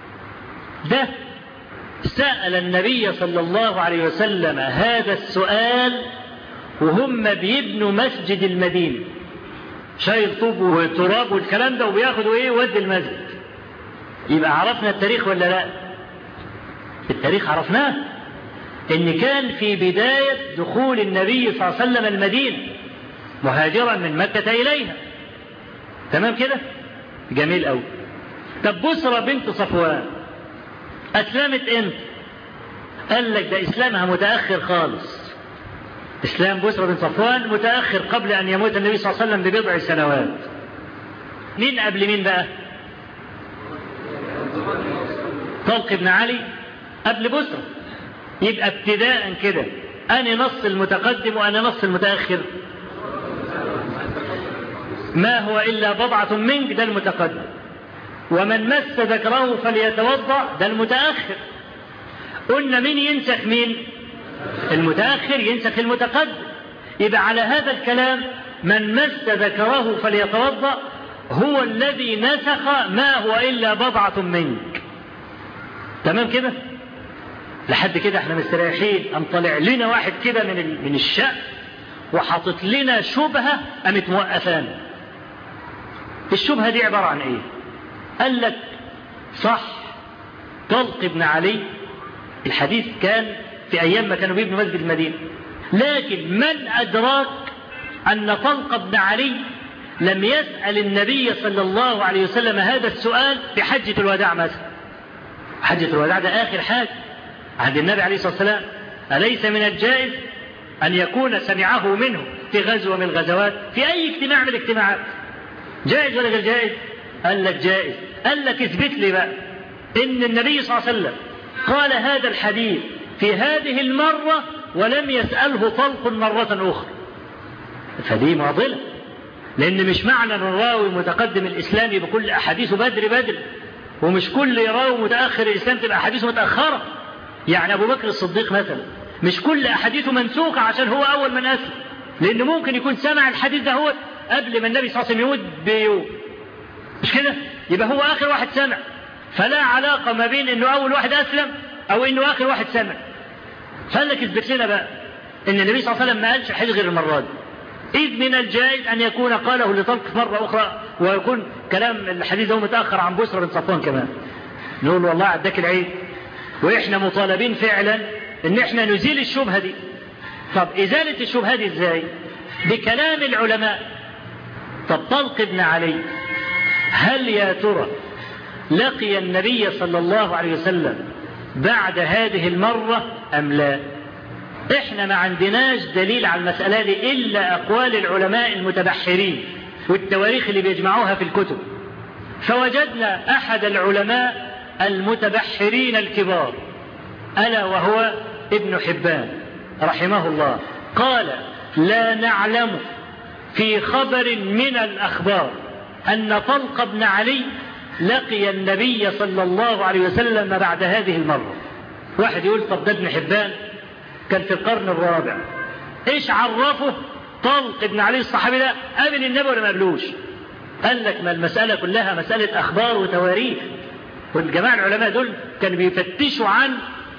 ده سأل النبي صلى الله عليه وسلم هذا السؤال وهم بيبنوا مسجد المدينة، شايل طوب وتراب والكلام ده وبياخدوا ايه ود المسجد. يبقى عرفنا التاريخ ولا لا؟ التاريخ عرفناه، ان كان في بداية دخول النبي صلى الله عليه وسلم المدينة مهاجرا من مكة إليها. تمام كده؟ جميل قوي. طب بسرى بنت صفوان أسلمت امتى؟ قال لك ده إسلامها متأخر خالص. إسلام بسرى بن صفوان متأخر قبل أن يموت النبي صلى الله عليه وسلم ببضع سنوات. مين قبل مين بقى؟ طلق بن علي قبل بسرى. يبقى ابتداء كده أنا نص المتقدم وأنا نص المتأخر. ما هو إلا بضعة منك ده المتقدم، ومن مس ذكره فليتوضأ ده المتأخر. قلنا مين ينسخ مين؟ المتأخر ينسخ المتقدم. يبقى على هذا الكلام من مس ذكره فليتوضأ هو الذي نسخ ما هو إلا بضعة منك. تمام كده؟ لحد كده احنا مستريحين. أم طلع لنا واحد كده من الشأن وحاطط لنا شبهة قامت موقفانا. الشبهة دي عبارة عن ايه؟ قال لك صح، طلق بن علي الحديث كان في أيام ما كانوا بيبنوا مسجد المدينة، لكن من أدراك أن طلق بن علي لم يسأل النبي صلى الله عليه وسلم هذا السؤال في حجة الوداع مثلا؟ حجة الوداع ده آخر حاجة عند النبي عليه الصلاة والسلام. أليس من الجائز أن يكون سمعه منه في غزوة من الغزوات في أي اجتماع من الاجتماعات؟ جائز ولا غير جائز؟ قال لك جائز. قال لك اثبت لي بقى إن النبي صلى الله عليه وسلم قال هذا الحديث في هذه المرة ولم يسأله طلق مرة أخرى، فدي معضلة، لأن مش معنى أن الراوي متقدم الإسلام يبقى كل أحاديثه بدر، ومش كل راوي متأخر الإسلام تبقى أحاديثه متأخرة. يعني أبو بكر الصديق مثلا مش كل أحاديثه منسوخة عشان هو أول من أسلم، لأن ممكن يكون سمع الحديث ده هو قبل ما النبي صلى الله عليه وسلم يموت بيوم، مش كده؟ يبقى هو آخر واحد سمع، فلا علاقة ما بين إنه أول واحد أسلم أو إنه آخر واحد سمع. فقال لك اثبت لنا بقى إن النبي صلى الله عليه وسلم ما قالش حديث غير المرة دي، إذ من الجائز أن يكون قاله لطلق مرة أخرى ويكون كلام الحديث ده متأخر عن بسرى بن صفوان كمان. نقول والله عداك العيد، وإحنا مطالبين فعلا إن إحنا نزيل الشبهة دي. طب إزالة الشبهة دي إزاي؟ بكلام العلماء. طب طلق بن علي هل يا ترى لقي النبي صلى الله عليه وسلم بعد هذه المرة أم لا؟ إحنا ما عندناش دليل على المسألة دي إلا أقوال العلماء المتبحرين والتواريخ اللي بيجمعوها في الكتب. فوجدنا أحد العلماء المتبحرين الكبار ألا وهو ابن حبان رحمه الله قال: لا نعلم في خبر من الأخبار أن طلق بن علي لقي النبي صلى الله عليه وسلم بعد هذه المرة. واحد يقول: طب ده ابن حبان كان في القرن الرابع، ايش عرفه طلق بن علي الصحابي ده قبل النبي ولا ما قبلوش؟ قال لك: ما المسألة كلها مسألة أخبار وتواريخ، والجماعة العلماء دول كانوا بيفتشوا عن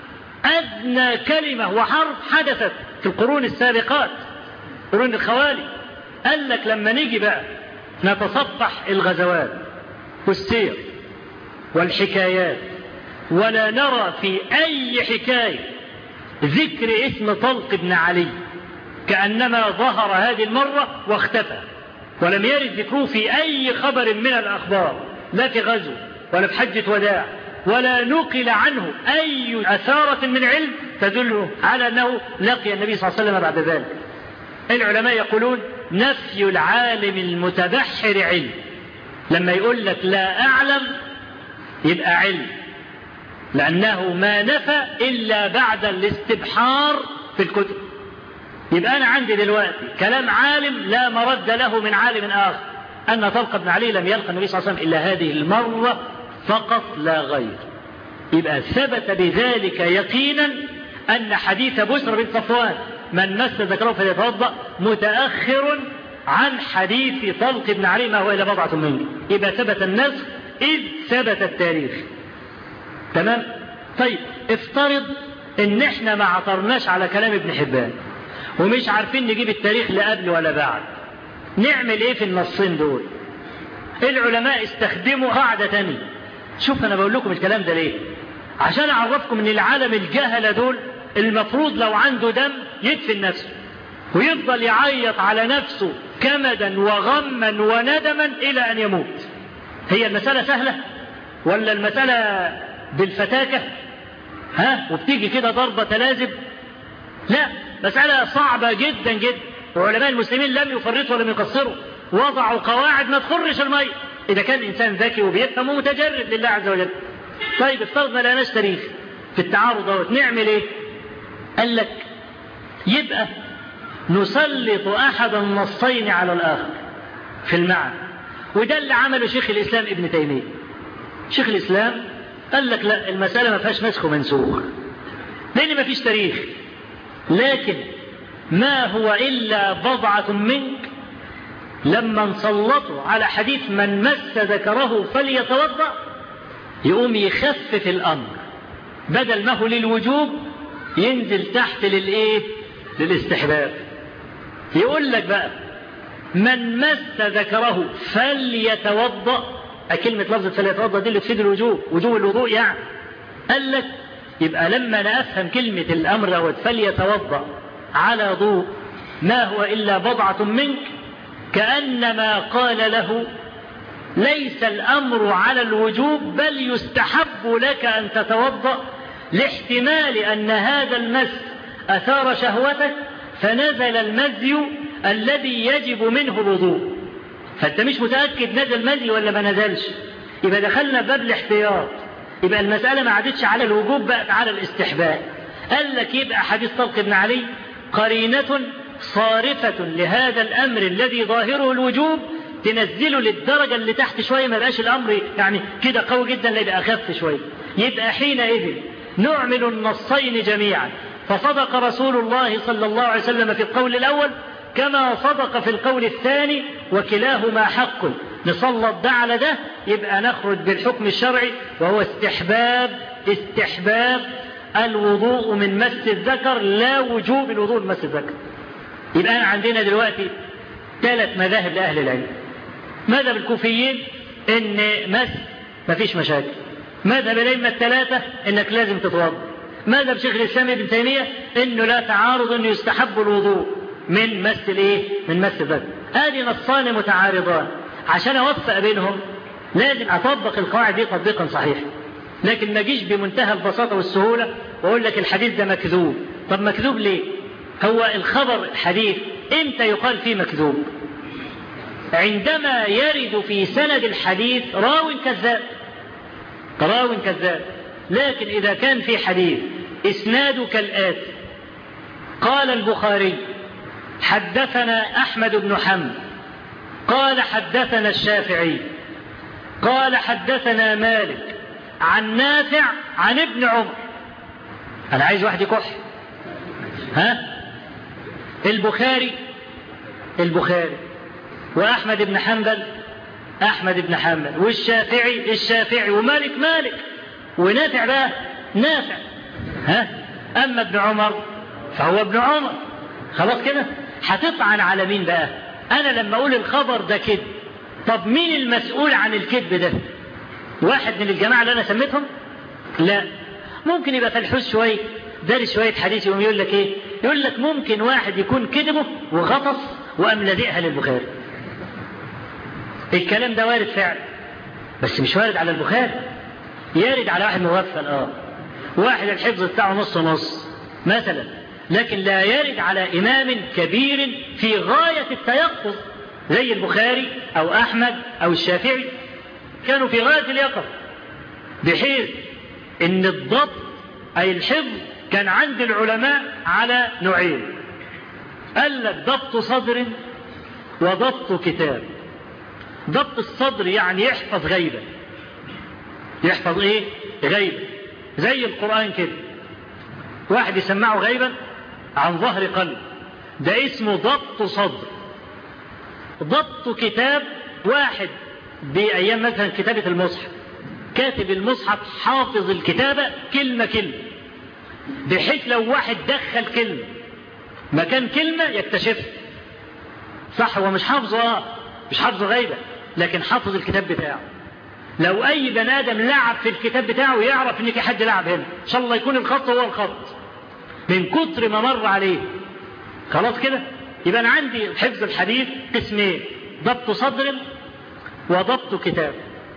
أدنى كلمة وحرف حدثت في القرون السابقات، قرون الخوالي. قال لك لما نيجي بقى نتصفح الغزوات والسير والحكايات ولا نرى في أي حكاية ذكر اسم طلق بن علي، كأنما ظهر هذه المرة واختفى، ولم يرد ذكره في أي خبر من الأخبار، لا في غزو ولا في حجة وداع، ولا نقل عنه أي أثارة من علم تدل على أنه لقي النبي صلى الله عليه وسلم بعد ذلك. العلماء يقولون: نفي العالم المتبحر علم. لما يقول لك لا أعلم يبقى علم، لأنه ما نفى إلا بعد الاستبحار في الكتب. يبقى أنا عندي دلوقتي كلام عالم لا مرد له من عالم آخر، أن طلق بن علي لم يلقى النبي صلى الله عليه وسلم إلا هذه المرة فقط لا غير. يبقى ثبت بذلك يقينا أن حديث بسرى بن صفوان من مس ذكره فليتوضأ متأخر عن حديث طلق بن علي ما هو إلا بضعة منه. يبقى ثبت النسخ إذ ثبت التاريخ. تمام؟ طيب افترض ان احنا ما عثرناش على كلام ابن حبان ومش عارفين نجيب التاريخ لا قبل ولا بعد، نعمل ايه في النصين دول؟ العلماء استخدموا قاعدة تانية. شوف انا بقول لكم الكلام ده ليه؟ عشان اعرفكم ان العالم الجهلة دول المفروض لو عنده دم يدفن نفسه ويفضل يعيط على نفسه كمدا وغما وندما الى ان يموت. هي المسألة سهلة ولا المسألة بالفتاكة؟ وبتيجي كده ضربة تلازم؟ لا، مسألة صعبة جدا جدا. وعلماء المسلمين لم يفرطوا ولم يقصروا، وضعوا قواعد ما تخرش المية إذا كان إنسان ذكي وبيفهم ومتجرد لله عز وجل. طيب افترضنا لا ناس تاريخ في التعارض دوت، نعمل ايه؟ قال لك يبقى نسلط أحد النصين على الآخر في المعنى، وده اللي عمله شيخ الإسلام ابن تيمية. شيخ الإسلام قال لك لا، المسألة ما فيهاش نسخ ومنسوخ لأن ما فيش تاريخ، لكن ما هو إلا بضعة منك لما نسلطه على حديث من مس ذكره فليتوضأ يقوم يخفف الأمر، بدل ما هو للوجوب ينزل تحت للاستحباب. يقول لك بقى من مس ذكره فليتوضأ، كلمة لفظة فليتوضأ دي اللي تفيد الوجوب، وجوب الوضوء يعني. قال لك يبقى لما نفهم كلمة الأمر دوت فليتوضأ على ضوء ما هو إلا بضعة منك، كأنما قال له ليس الأمر على الوجوب بل يستحب لك أن تتوضأ لاحتمال أن هذا المس أثار شهوتك فنزل المزي الذي يجب منه الوضوء، فأنت مش متأكد نزل مزي ولا ما نزلش، يبقى دخلنا باب الاحتياط. يبقى المسألة ما عادتش على الوجوب بقت على الاستحباب. قال لك يبقى حديث طلق بن علي قرينة صارفة لهذا الأمر الذي ظاهره الوجوب تنزله للدرجة اللي تحت شوية، ما بقاش الأمر يعني كده قوي جدا، لا يبقى أخف شوية. يبقى حينئذ نعمل النصين جميعا، فصدق رسول الله صلى الله عليه وسلم في القول الأول كما صدق في القول الثاني، وكلاهما حق. نسلط ده على ده يبقى نخرج بالحكم الشرعي، وهو استحباب الوضوء من مس الذكر، لا وجوب الوضوء من مس الذكر. يبقى عندنا دلوقتي 3 مذاهب لأهل العلم. مذهب الكوفيين ان مس مفيش مشاكل، مذهب الأئمة الثلاثة انك لازم تتوضا، مذهب شيخ الإسلام ابن تيمية انه لا تعارض، انه يستحب الوضوء من مس من مس الذكر. هذه نصان متعارضان، عشان اوفق بينهم لازم اطبق القواعد دي تطبيقا صحيحا. لكن ما اجيش بمنتهى البساطة والسهولة واقول لك الحديث ده مكذوب. طب مكذوب ليه؟ هو الخبر الحديث امتى يقال فيه مكذوب؟ عندما يرد في سند الحديث راو كذاب. لكن إذا كان في حديث إسناده كالآتي: قال البخاري حدثنا أحمد بن حنبل قال حدثنا الشافعي قال حدثنا مالك عن نافع عن ابن عمر. أنا عايز واحد يكح. البخاري وأحمد بن حنبل والشافعي ومالك ونافع بقى نافع. أما ابن عمر فهو ابن عمر. خلاص كده. هتطعن على مين بقى؟ أنا لما أقول الخبر ده كده، طب مين المسؤول عن الكذب ده؟ واحد من الجماعة اللي أنا سميتهم؟ لا. ممكن يبقى فلحوس شوية، دارس شوية حديث، يقوم يقول لك إيه؟ يقول لك ممكن واحد يكون كذبه وغطس وأم لازقها للبخاري. الكلام ده وارد فعلا، بس مش وارد على البخاري. يارد على واحد مغفل، واحد الحفظ بتاعه نص مثلا، لكن لا يارد على إمام كبير في غاية التيقظ زي البخاري أو أحمد أو الشافعي. كانوا في غاية اليقظة، بحيث إن الضبط أي الحفظ كان عند العلماء على نوعين. قال لك ضبط صدر وضبط كتاب. ضبط الصدر يعني يحفظ غيبة. يحفظ ايه؟ غيبة، زي القرآن كده. واحد يسمعه غيبا عن ظهر قلب، ده اسمه ضبط صدر. ضبط كتاب، واحد بأيام مثلا كتابة المصحف، كاتب المصحف حافظ الكتابة كلمة بحيث لو واحد دخل كلمة مكان كلمة يكتشفها. صح، هو مش حافظه مش حافظه غيبة، لكن حافظ الكتاب بتاعه. لو أي بني آدم لعب في الكتاب بتاعه يعرف إن في حد لعب هنا، إن شاء الله يكون الخط هو الخط من كتر ما مر عليه. خلاص كده. يبقى أنا عندي حفظ الحديث قسمين: ضبط صدر وضبط كتاب.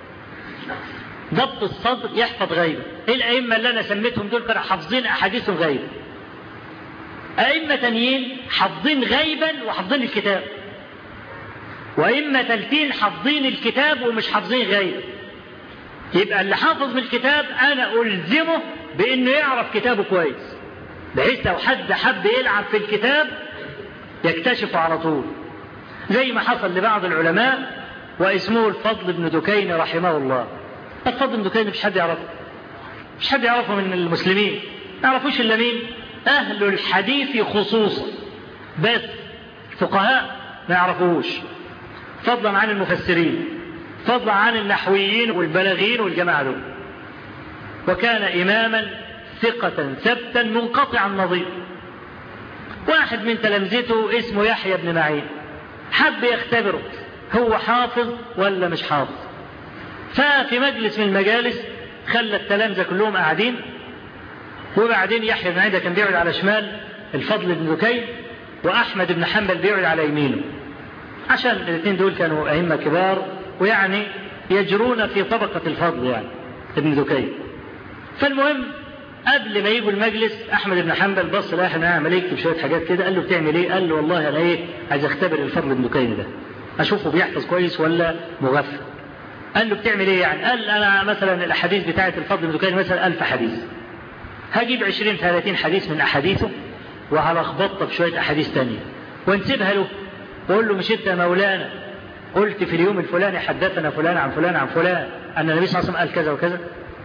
ضبط الصدر يحفظ غيبة. الأئمة اللي أنا سميتهم دول كانوا حافظين أحاديث غيبة. أئمة تانيين حافظين غيبا وحافظين الكتاب، وأئمة تالتين حافظين الكتاب ومش حافظين غيبا. يبقى اللي حافظ من الكتاب أنا ألزمه بأنه يعرف كتابه كويس، بحيث لو حد حب يلعب في الكتاب يكتشفه على طول، زي ما حصل لبعض العلماء واسمه الفضل بن دكين رحمه الله. الفضل بن دكين مش حد يعرفه من المسلمين، ما يعرفوش إلا مين؟ أهل الحديث خصوصا، بس الفقهاء ما يعرفوش، فضلا عن المفسرين، فضلا عن النحويين والبلاغين والجماعة دول. وكان إماما ثقة ثبتا منقطع النظير. واحد من تلامذته اسمه يحيى بن معين حب يختبره هو حافظ ولا مش حافظ. ففي مجلس من المجالس خلى التلامذة كلهم قاعدين، وبعدين يحيى بن معين كان بيقعد على شمال الفضل بن دكين، وأحمد بن حنبل بيقعد على يمينه، عشان الاثنين دول كانوا أئمة كبار ويعني يجرون في طبقة الفضل يعني ابن دكين. فالمهم قبل ما يجوا المجلس أحمد بن حنبل بص لأحد أنا عمال يكتب شوية حاجات كده. قال له بتعمل إيه؟ قال له والله أنا عايز أختبر الفضل بن دكين ده، أشوفه بيحفظ كويس ولا مغفل. قال له بتعمل ايه يعني؟ قال انا مثلا الاحاديث بتاعه الفضل بن دكين مثلا 1000 حديث، هجيب 20-30 حديث من احاديثه وهلخبطها بشويه احاديث تانية ونسيبها له، واقول له مش انت يا مولانا قلت في اليوم الفلاني حدثنا فلان عن فلان عن فلان ان النبي صلى الله عليه وسلم قال كذا وكذا،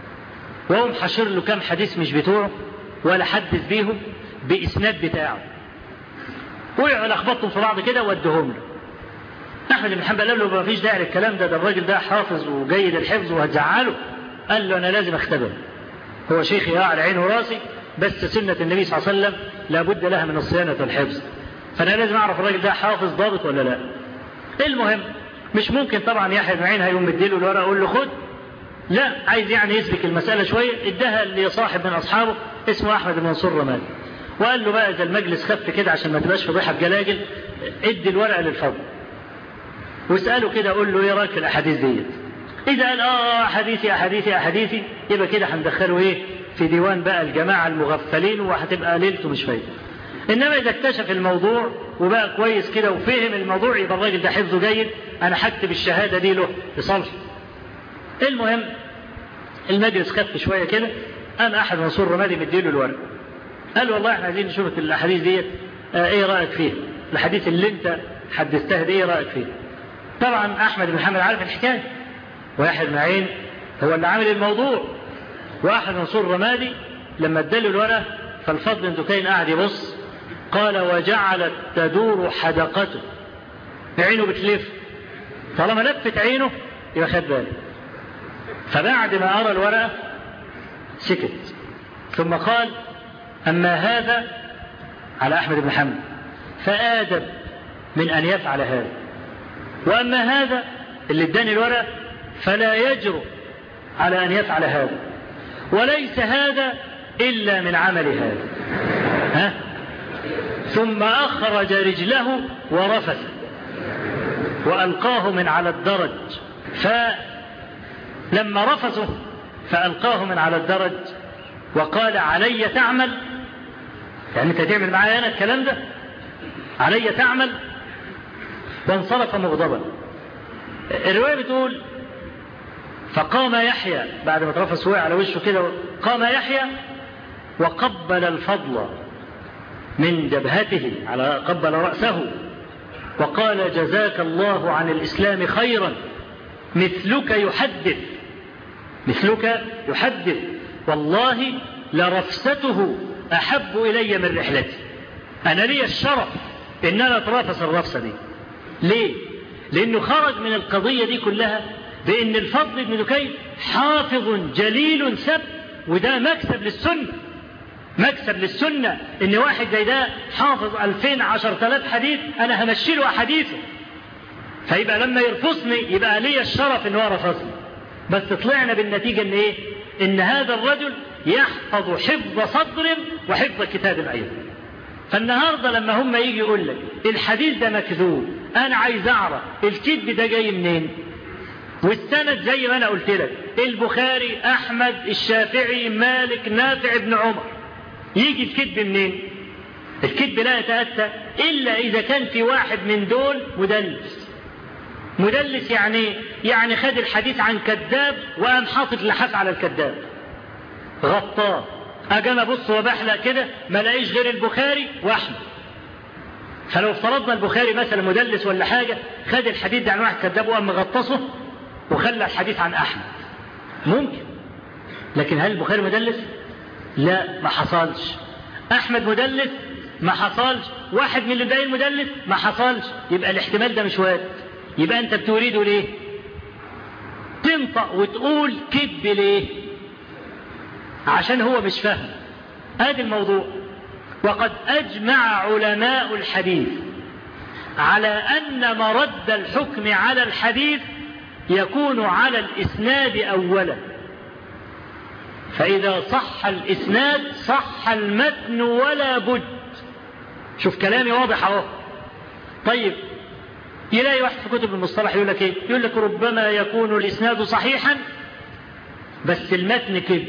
وهم حشر له كام حديث مش بتوعه ولا حدث بيهم باسناد بتاعه، وقعوا لخبطهم في بعض كده وادهم له. احمد بن حنبل قال له ما فيش داعي للكلام ده الراجل ده حافظ وجيد الحفظ وهتزعله. قال له انا لازم اختبره، هو شيخي على عينه وراسي، بس سنه النبي صلى الله عليه وسلم لابد لها من الصيانه والحفظ، فانا لازم اعرف الراجل ده حافظ ضابط ولا لا. المهم مش ممكن طبعا يحيى بن معين هيقوم مديله الورقه اقول له خد، لا، عايز يعني يسلك المساله شويه، اداها لصاحب من اصحابه اسمه احمد بن منصور الرمادي، وقال له بقى اذا المجلس خف كده عشان ما تبقاش فضيحه بجلاجل ادي الورقه للفضل واساله كده قول له ايه رايك في الاحاديث ديت. اذا قال احاديثي احاديثي احاديثي يبقى كده هندخله ايه في ديوان بقى الجماعه المغفلين وهتبقى ليلته مش فايده. انما اذا اكتشف الموضوع وبقى كويس كده وفهم الموضوع يبقى الراجل ده حفظه جيد، انا هكتب الشهاده دي له لصالحه. المهم المجلس خف شويه كده، قام احد منصور الرمادي مديله الورق، قال والله احنا عايزين نشوف الاحاديث ديت ايه رايك فيها؟ الحديث اللي انت حدثتها دي ايه رايك فيها؟ طبعا احمد بن حنبل عارف الحكايه، ويحيى بن معين هو اللي عامل الموضوع، واحد منصور الرمادي لما اداله الورقه فالفضل بن دكين قاعد يبص، قال وجعلت تدور حدقته، عينه بتلف، طالما لفت عينه يبقى خد باله. فبعد ما أرى الورقة سكت، ثم قال أما هذا على أحمد بن حنبل فآدب من أن يفعل هذا، وأما هذا اللي اداني الورقة فلا يجرؤ على أن يفعل هذا، وليس هذا إلا من عمل هذا. ثم أخرج رجله ورفث وألقاه من على الدرج، فلما رفثه فألقاه من على الدرج وقال علي تعمل، يعني أنت تعمل معايا أنا الكلام ده، علي تعمل، وانصرف مغضبا. الرواية بتقول فقام يحيى بعد ما ترفث وقع على وشه كده، قام يحيى وقبل الفضل من جبهته على قبل رأسه وقال جزاك الله عن الإسلام خيرا، مثلك يحدث والله لرفسته أحب إلي من رحلتي. أنا لي الشرف إن أنا أترافس الرفسة دي. ليه؟ لأنه خرج من القضية دي كلها بأن الفضل بن دكين حافظ جليل سب، وده مكسب للسنة إن واحد زي ده حافظ 2000-10,000 حديث أنا همشيله أحاديثه، فيبقى لما يرفصني يبقى لي الشرف إن هو رفصني. بس طلعنا بالنتيجة إن إيه؟ إن هذا الرجل يحفظ حفظ صدر وحفظ كتاب أيضا. فالنهاردة لما هم يجي يقول لك الحديث ده مكذوب، أنا عايز أعرف الكذب ده جاي منين، والسند زي ما أنا قلت لك البخاري أحمد الشافعي مالك نافع ابن عمر، يجي الكذب منين؟ الكذب لا يتأتى إلا إذا كان في واحد من دول مدلس يعني خد الحديث عن كذاب وقام حاطط لحاف على الكذاب غطاه، أجي أنا أبص وبحلق كده ما لاقيش غير البخاري وأحمد. فلو افترضنا البخاري مثلا مدلس ولا حاجة خد الحديث ده عن واحد كذاب وقام مغطسه وخلى الحديث عن أحمد، ممكن. لكن هل البخاري مدلس؟ لا، ما حصلش. أحمد مدلس؟ ما حصلش. واحد من اللي باقي مدلس؟ ما حصلش. يبقى الاحتمال ده مش وارد. يبقى أنت بتريده ليه؟ تنطق وتقول كذب ليه؟ عشان هو مش فاهم. هذا الموضوع. وقد أجمع علماء الحديث على أن مرد الحكم على الحديث يكون على الإسناد أولا، فإذا صح الإسناد صح المتن ولا بد. شوف كلامي واضح اهو. طيب يلاقي واحد في كتب المصطلح يقول لك ايه؟ يقول لك ربما يكون الإسناد صحيحا بس المتن كذب.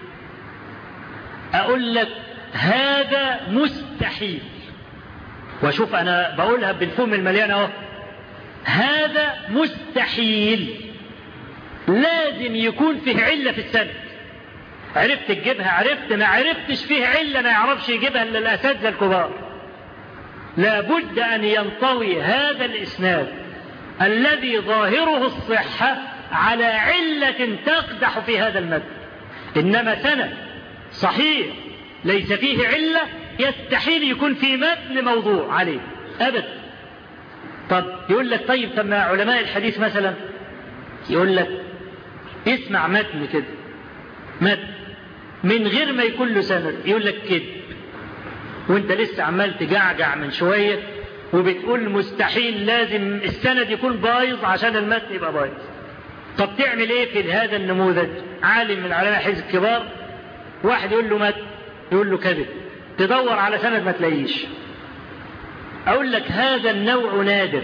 أقول لك هذا مستحيل. وشوف أنا بقولها بالفم المليان اهو، هذا مستحيل. لازم يكون فيه علة في السند. عرفت تجيبها عرفت، ما عرفتش فيه علة ما يعرفش يجيبها إلا الأساتذة الكبار. لابد أن ينطوي هذا الإسناد الذي ظاهره الصحة على علة تقدح في هذا المتن. إنما سند صحيح ليس فيه علة يستحيل يكون في متن موضوع عليه أبدا. طب يقول لك طيب ما علماء الحديث مثلا يقول لك اسمع متن كده، متن من غير ما يكون له سند، يقول لك كده وانت لسه عمال تجعجع من شوية وبتقول مستحيل لازم السند يكون بايظ عشان المتن يبقى بايظ. طب تعمل ايه في هذا النموذج؟ عالم من علماء الحديث الكبار، واحد يقول له متن يقول له كذب، تدور على سند ما تلاقيش. اقول لك هذا النوع نادر،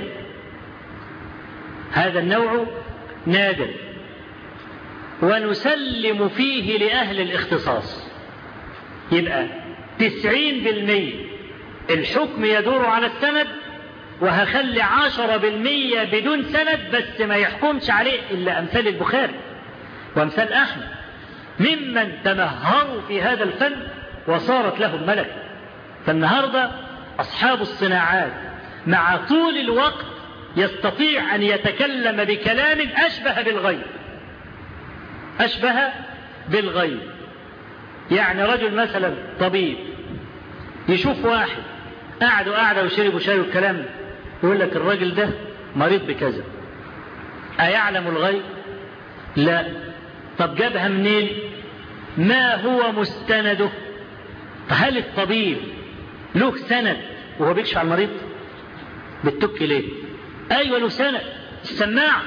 هذا النوع نادر، ونسلم فيه لأهل الاختصاص. يبقى 90% الحكم يدور على السند، وهخلي 10% بدون سند بس ما يحكمش عليه إلا أمثال البخاري وأمثال أحمد ممن تمهروا في هذا الفن وصارت لهم ملك. فالنهاردة أصحاب الصناعات مع طول الوقت يستطيع أن يتكلم بكلام أشبه بالغيب، أشبه بالغيب. يعني رجل مثلا طبيب يشوف واحد قعدوا وشربوا شاي والكلام، يقول لك الراجل ده مريض بكذا، أيعلم الغيب؟ لا. طب جابها منين؟ ما هو مستنده؟ هل الطبيب له سند وهو بيكشف على المريض؟ بتك ليه؟ أيوة له سند، السماعة،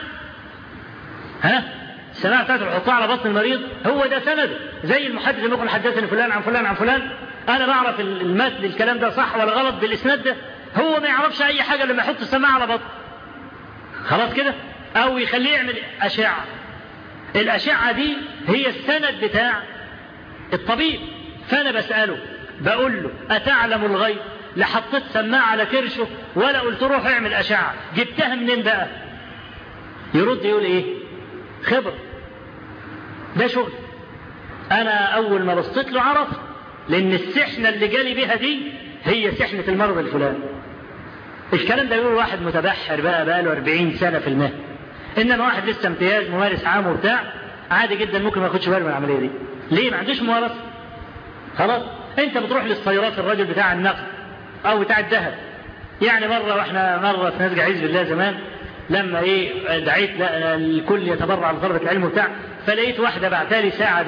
السماعة بتاعته بيحطها على بطن المريض، هو ده سنده. زي المحدث اللي يقول حدثني فلان عن فلان عن فلان، أنا بعرف المتن الكلام ده صح ولا غلط بالإسناد ده، هو ما يعرفش أي حاجة لما يحط السماعة على بطن، خلاص كده. أو يخليه يعمل أشعة، الأشعة دي هي السند بتاع الطبيب. فأنا بسأله بقول له أتعلم الغيب؟ لا حطيت سماعة على كرشه ولا قلت روح اعمل أشعة، جبتها منين بقى؟ يرد يقول إيه؟ خبر، ده شغل. أنا أول ما بصيت له عرف، لأن السحنة اللي جالي بها دي هي سحنة المرض الفلاني. الكلام ده يقول واحد متبحر بقى له 40 سنة في المهنة، إنما واحد لسه امتياز ممارس عام وبتاع عادي جدا ممكن ما ياخدش باله من العملية دي. ليه؟ ما عندوش ممارسة. خلاص أنت بتروح للصيرات، الراجل بتاع النقد أو بتاع الذهب. يعني مرة في نسج عز بالله زمان لما دعيت الكل يتبرع لطلبة العلم وبتاع، فلقيت واحدة بعتالي ساعة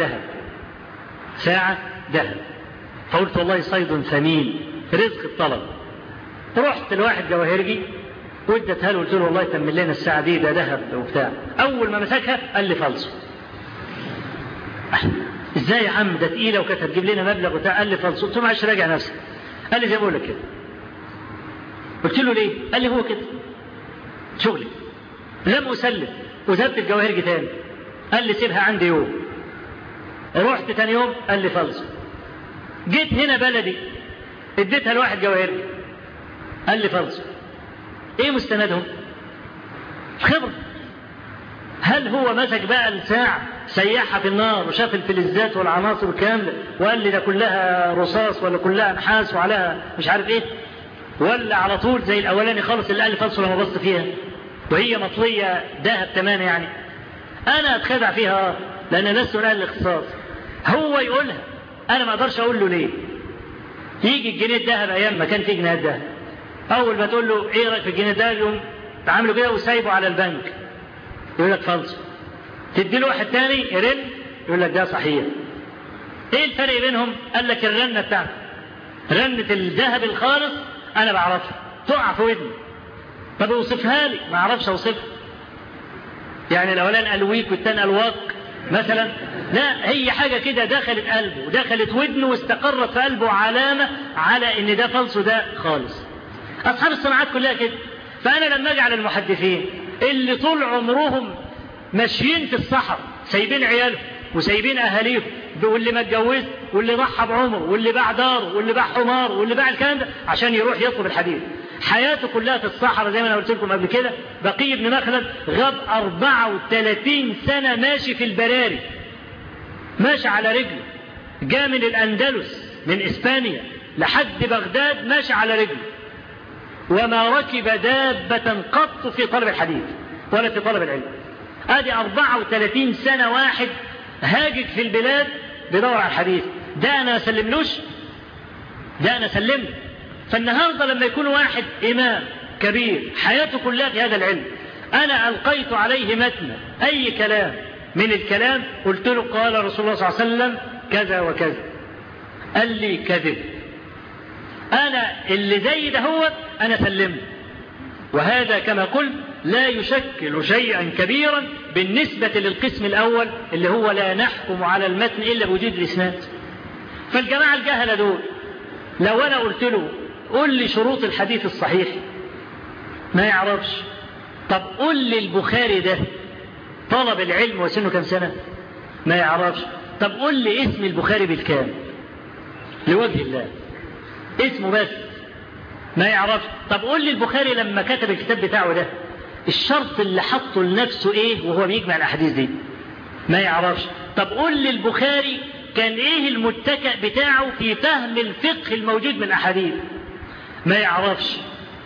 ذهب، فقلت والله صيد ثمين رزق الطلب. رحت لواحد جواهرجي وادتها له، قلت له والله تمن لنا الساعة دي، ده ذهب وبتاع. أول ما مسكها قال لي فلسو. ازاي يا عم ده تقيلة وكانت هتجيب لنا مبلغ وبتاع؟ قال لي فلسو. قلت له معلش راجع نفسك. قال لي زي ما بقول لك كده. قلت له ليه؟ قال لي هو كده شغلي. لم أسلم وذهبت الجواهرجي تاني، قال لي سيبها عندي يوم. رحت تاني يوم قال لي فلسو. جيت هنا بلدي اديتها لواحد جواهرجي قال لي فلسو. ايه مستندهم؟ خبر. هل هو مسك بقى الساعة سيحها في النار وشاف الفلزات والعناصر الكاملة وقال لي ده كلها رصاص ولا كلها نحاس وعليها مش عارف ايه، ولا على طول زي الاولاني خالص اللي قال لي فلسو لما بص فيها وهي مطلية ذهب تمام؟ يعني انا اتخدع فيها لان لست من اهل الاختصاص. هو يقولها انا ما اقدرش اقول له ليه. يجي الجنيه الذهب ايام ما كان في جنيه الذهب، اول ما تقول له ايه رايك في الجنيه الذهب يقوم تعامله كده وسايبه على البنك يقول لك فلسو. تدي له واحد تاني يرن يقول لك ده صحيح. ايه الفرق بينهم؟ قال لك الرنه بتاعته، رنه الذهب الخالص انا بعرفها تقع في ودني، طب اوصفها لي، ما اعرفش اوصفها. يعني الاولان الويك والثاني الواق مثلا، لا هي حاجه كده دخلت قلبه ودخلت ودنه واستقرت في قلبه علامه على ان ده فلسو ده خالص. اصحاب الصناعات كلها كده. فانا لما اجي على المحدثين اللي طول عمرهم ماشيين في الصحراء سايبين عيالهم وسايبين أهاليهم، واللي ما اتجوز واللي ضحى بعمره واللي باع داره واللي باع حمار واللي باع الكلام ده عشان يروح يطلب الحديث. حياته كلها في الصحراء زي ما أنا قلت لكم قبل كده. بقي بن مخلد غاب 34 سنة ماشي في البراري، ماشي على رجله، جاء من الأندلس من إسبانيا لحد بغداد ماشي على رجله، وما ركب دابة قط في طلب الحديث ولا في طلب العلم. ادي 34 سنة واحد هاجج في البلاد بيدور على الحديث. ده انا اسلملوش، ده انا اسلمه. فالنهاردة لما يكون واحد امام كبير حياته كلها في هذا العلم، انا القيت عليه متن اي كلام من الكلام قلت له قال رسول الله صلى الله عليه وسلم كذا وكذا، قال لي كذب، انا اللي زي ده هو انا سلمه. وهذا كما قلت لا يشكل شيئا كبيرا بالنسبة للقسم الأول اللي هو لا نحكم على المتن إلا بوجود الإسناد. فالجماعة الجهلة دول لو أنا قلت له قل لي شروط الحديث الصحيح ما يعرفش. طب قل لي البخاري ده طلب العلم وسنه كم سنة ما يعرفش. طب قل لي اسم البخاري بالكام لوجه الله، اسمه بس ما يعرفش. طب قول لي البخاري لما كتب الكتاب بتاعه ده الشرط اللي حطه لنفسه ايه وهو بيجمع الاحاديث دي ما يعرفش. طب قول لي البخاري كان ايه المتكئ بتاعه في فهم الفقه الموجود من الاحاديث ما يعرفش.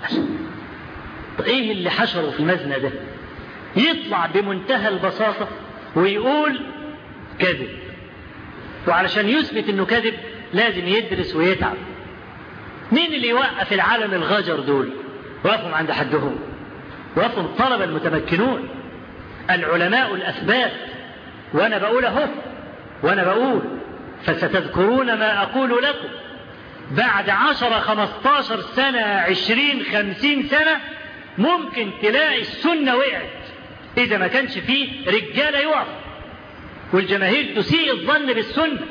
طب ايه اللي حشره في المزنة ده؟ يطلع بمنتهى البساطة ويقول كذب، وعلشان يثبت انه كذب لازم يدرس ويتعب. مين اللي يوقف العالم الغجر دول؟ وقفهم عند حدهم، وقفهم الطلبة المتمكنون العلماء الأثبات. وأنا بقول أهو، وأنا بقول فستذكرون ما أقول لكم بعد 10 15 سنة 20 50 سنة ممكن تلاقي السنة وقعت إذا ما كانش فيه رجالة يقف والجماهير تسيء الظن بالسنة.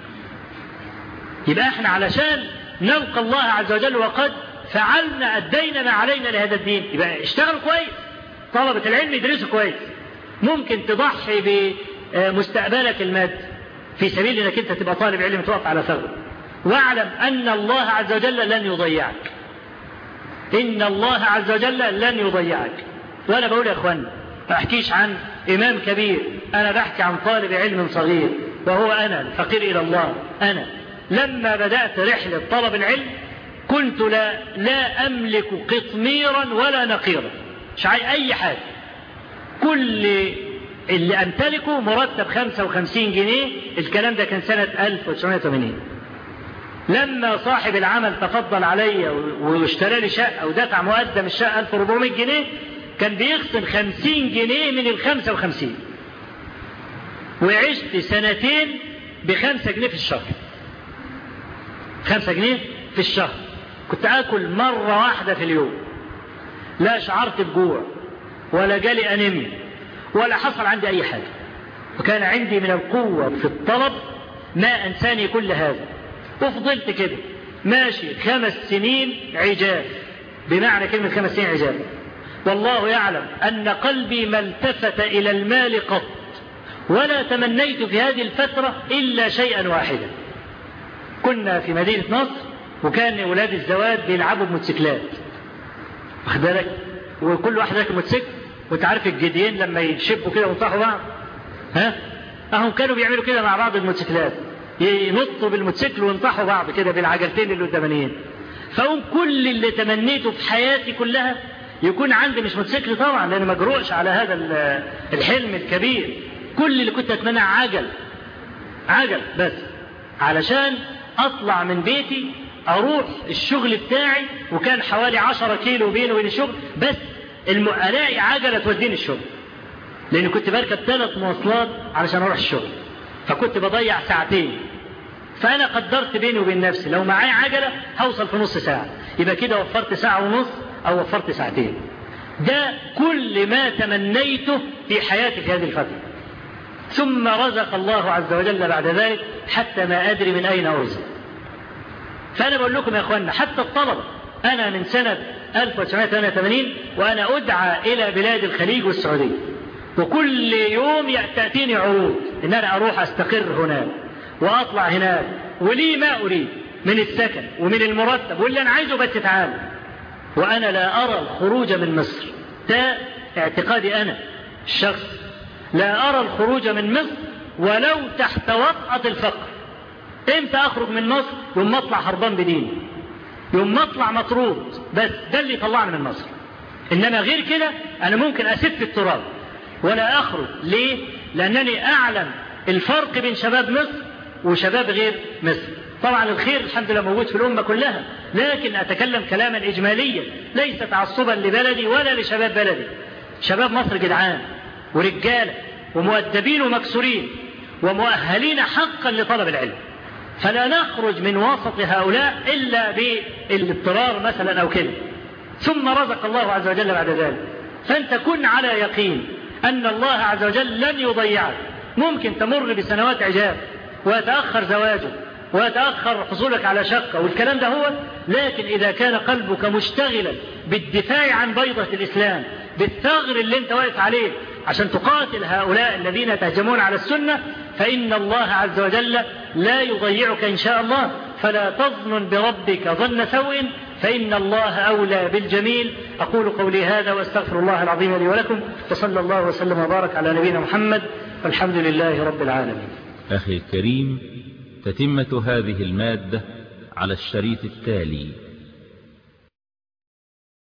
يبقى احنا علشان نلقى الله عز وجل وقد فعلنا أدينا ما علينا لهذا الدين يبقى اشتغلوا كويس، طلبة العلم يدرسوا كويس. ممكن تضحي بمستقبلك المادي في سبيل انك انت تبقى طالب علم توقف على ثغر، واعلم ان الله عز وجل لن يضيعك، ان الله عز وجل لن يضيعك. وانا بقول يا اخوان ما احكيش عن امام كبير، انا بحكي عن طالب علم صغير وهو انا الفقير الى الله. انا لما بدأت رحلة طلب العلم كنت لا أملك قطميرا ولا نقيرا، مش أي حاجة. كل اللي أمتلكه مرتب 55 جنيه. الكلام ده كان سنة 1980. لما صاحب العمل تفضل علي واشترى لي شقة ودفع مقدم الشقة 1400 جنيه كان بيخصم 50 جنيه من ال 55. وعشت سنتين ب5 جنيه في الشهر، 5 جنيه في الشهر. كنت آكل مرة واحدة في اليوم، لا شعرت بجوع ولا جالي أنيميا ولا حصل عندي أي حاجة. وكان عندي من القوة في الطلب ما أنساني كل هذا. وفضلت كده ماشي 5 سنين عجاف، بمعنى كلمة 5 سنين عجاف. والله يعلم أن قلبي ما التفت إلى المال قط، ولا تمنيت في هذه الفترة إلا شيئا واحدا. كنا في مدينة نصر وكان أولاد الزواج بيلعبوا بموتوسيكلات، واخد بالك، وكل واحد راكب موتوسيكل، وتعرف الجديين لما يشبوا كده وينطحوا بعض، اهم كانوا بيعملوا كده مع بعض الموتوسيكلات، ينطوا بالموتوسيكل وينطحوا بعض كده بالعجلتين اللي قدامانيين. فهم كل اللي تمنيته في حياتي كلها يكون عندي مش موتوسيكل طبعا لأنه ما جرؤش على هذا الحلم الكبير. كل اللي كنت أتمنى عجل بس، علشان أطلع من بيتي أروح الشغل بتاعي، وكان حوالي 10 كيلو بيني وبين الشغل، بس ألاقي عجلة توديني الشغل، لأن كنت بركب 3 مواصلات علشان أروح الشغل، فكنت بضيع ساعتين. فأنا قدرت بيني وبين نفسي لو معايا عجلة هوصل في نص ساعة، يبقى كده وفرت 1.5 ساعة أو وفرت 2 ساعتين. ده كل ما تمنيته في حياتي في هذه الفترة. ثم رزق الله عز وجل بعد ذلك حتى ما أدري من أين أرزق. فأنا بقول لكم يا أخوانا حتى الطلبة، أنا من سنة 1988 وأنا أدعى إلى بلاد الخليج والسعودية، وكل يوم تأتيني عروض إن أنا أروح أستقر هناك وأطلع هناك، ولي ما أريد من السكن ومن المرتب واللي أنا عايزه بس تعالى، وأنا لا أرى الخروج من مصر. ده اعتقادي أنا الشخص، لا أرى الخروج من مصر ولو تحت وطأة الفقر. إمتى أخرج من مصر؟ يوم ما أطلع هربان بديني، يوم ما أطلع مطرود، بس ده اللي يطلعني من مصر. إنما غير كده أنا ممكن أسف التراب ولا أخرج. ليه؟ لأنني أعلم الفرق بين شباب مصر وشباب غير مصر. طبعا الخير الحمد لله موجود في الأمة كلها، لكن أتكلم كلاما إجماليا ليس تعصبا لبلدي ولا لشباب بلدي. شباب مصر جدعان ورجالة ومؤدبين ومكسورين ومؤهلين حقا لطلب العلم، فلا نخرج من وسط هؤلاء إلا بالاضطرار مثلا أو كده، ثم رزق الله عز وجل بعد ذلك. فأنت كن على يقين أن الله عز وجل لن يضيعك. ممكن تمر بسنوات عجاب ويتأخر زواجك ويتأخر حصولك على شقة والكلام ده هو، لكن إذا كان قلبك مشتغلا بالدفاع عن بيضة الإسلام، بالثغر اللي انت واقف عليه عشان تقاتل هؤلاء الذين تهجمون على السنة، فإن الله عز وجل لا يضيعك إن شاء الله. فلا تظن بربك ظن سوء، فإن الله أولى بالجميل. أقول قولي هذا وأستغفر الله العظيم لي ولكم، وصلى الله وسلم وبارك على نبينا محمد، والحمد لله رب العالمين. أخي الكريم، تتمة هذه المادة على الشريط التالي.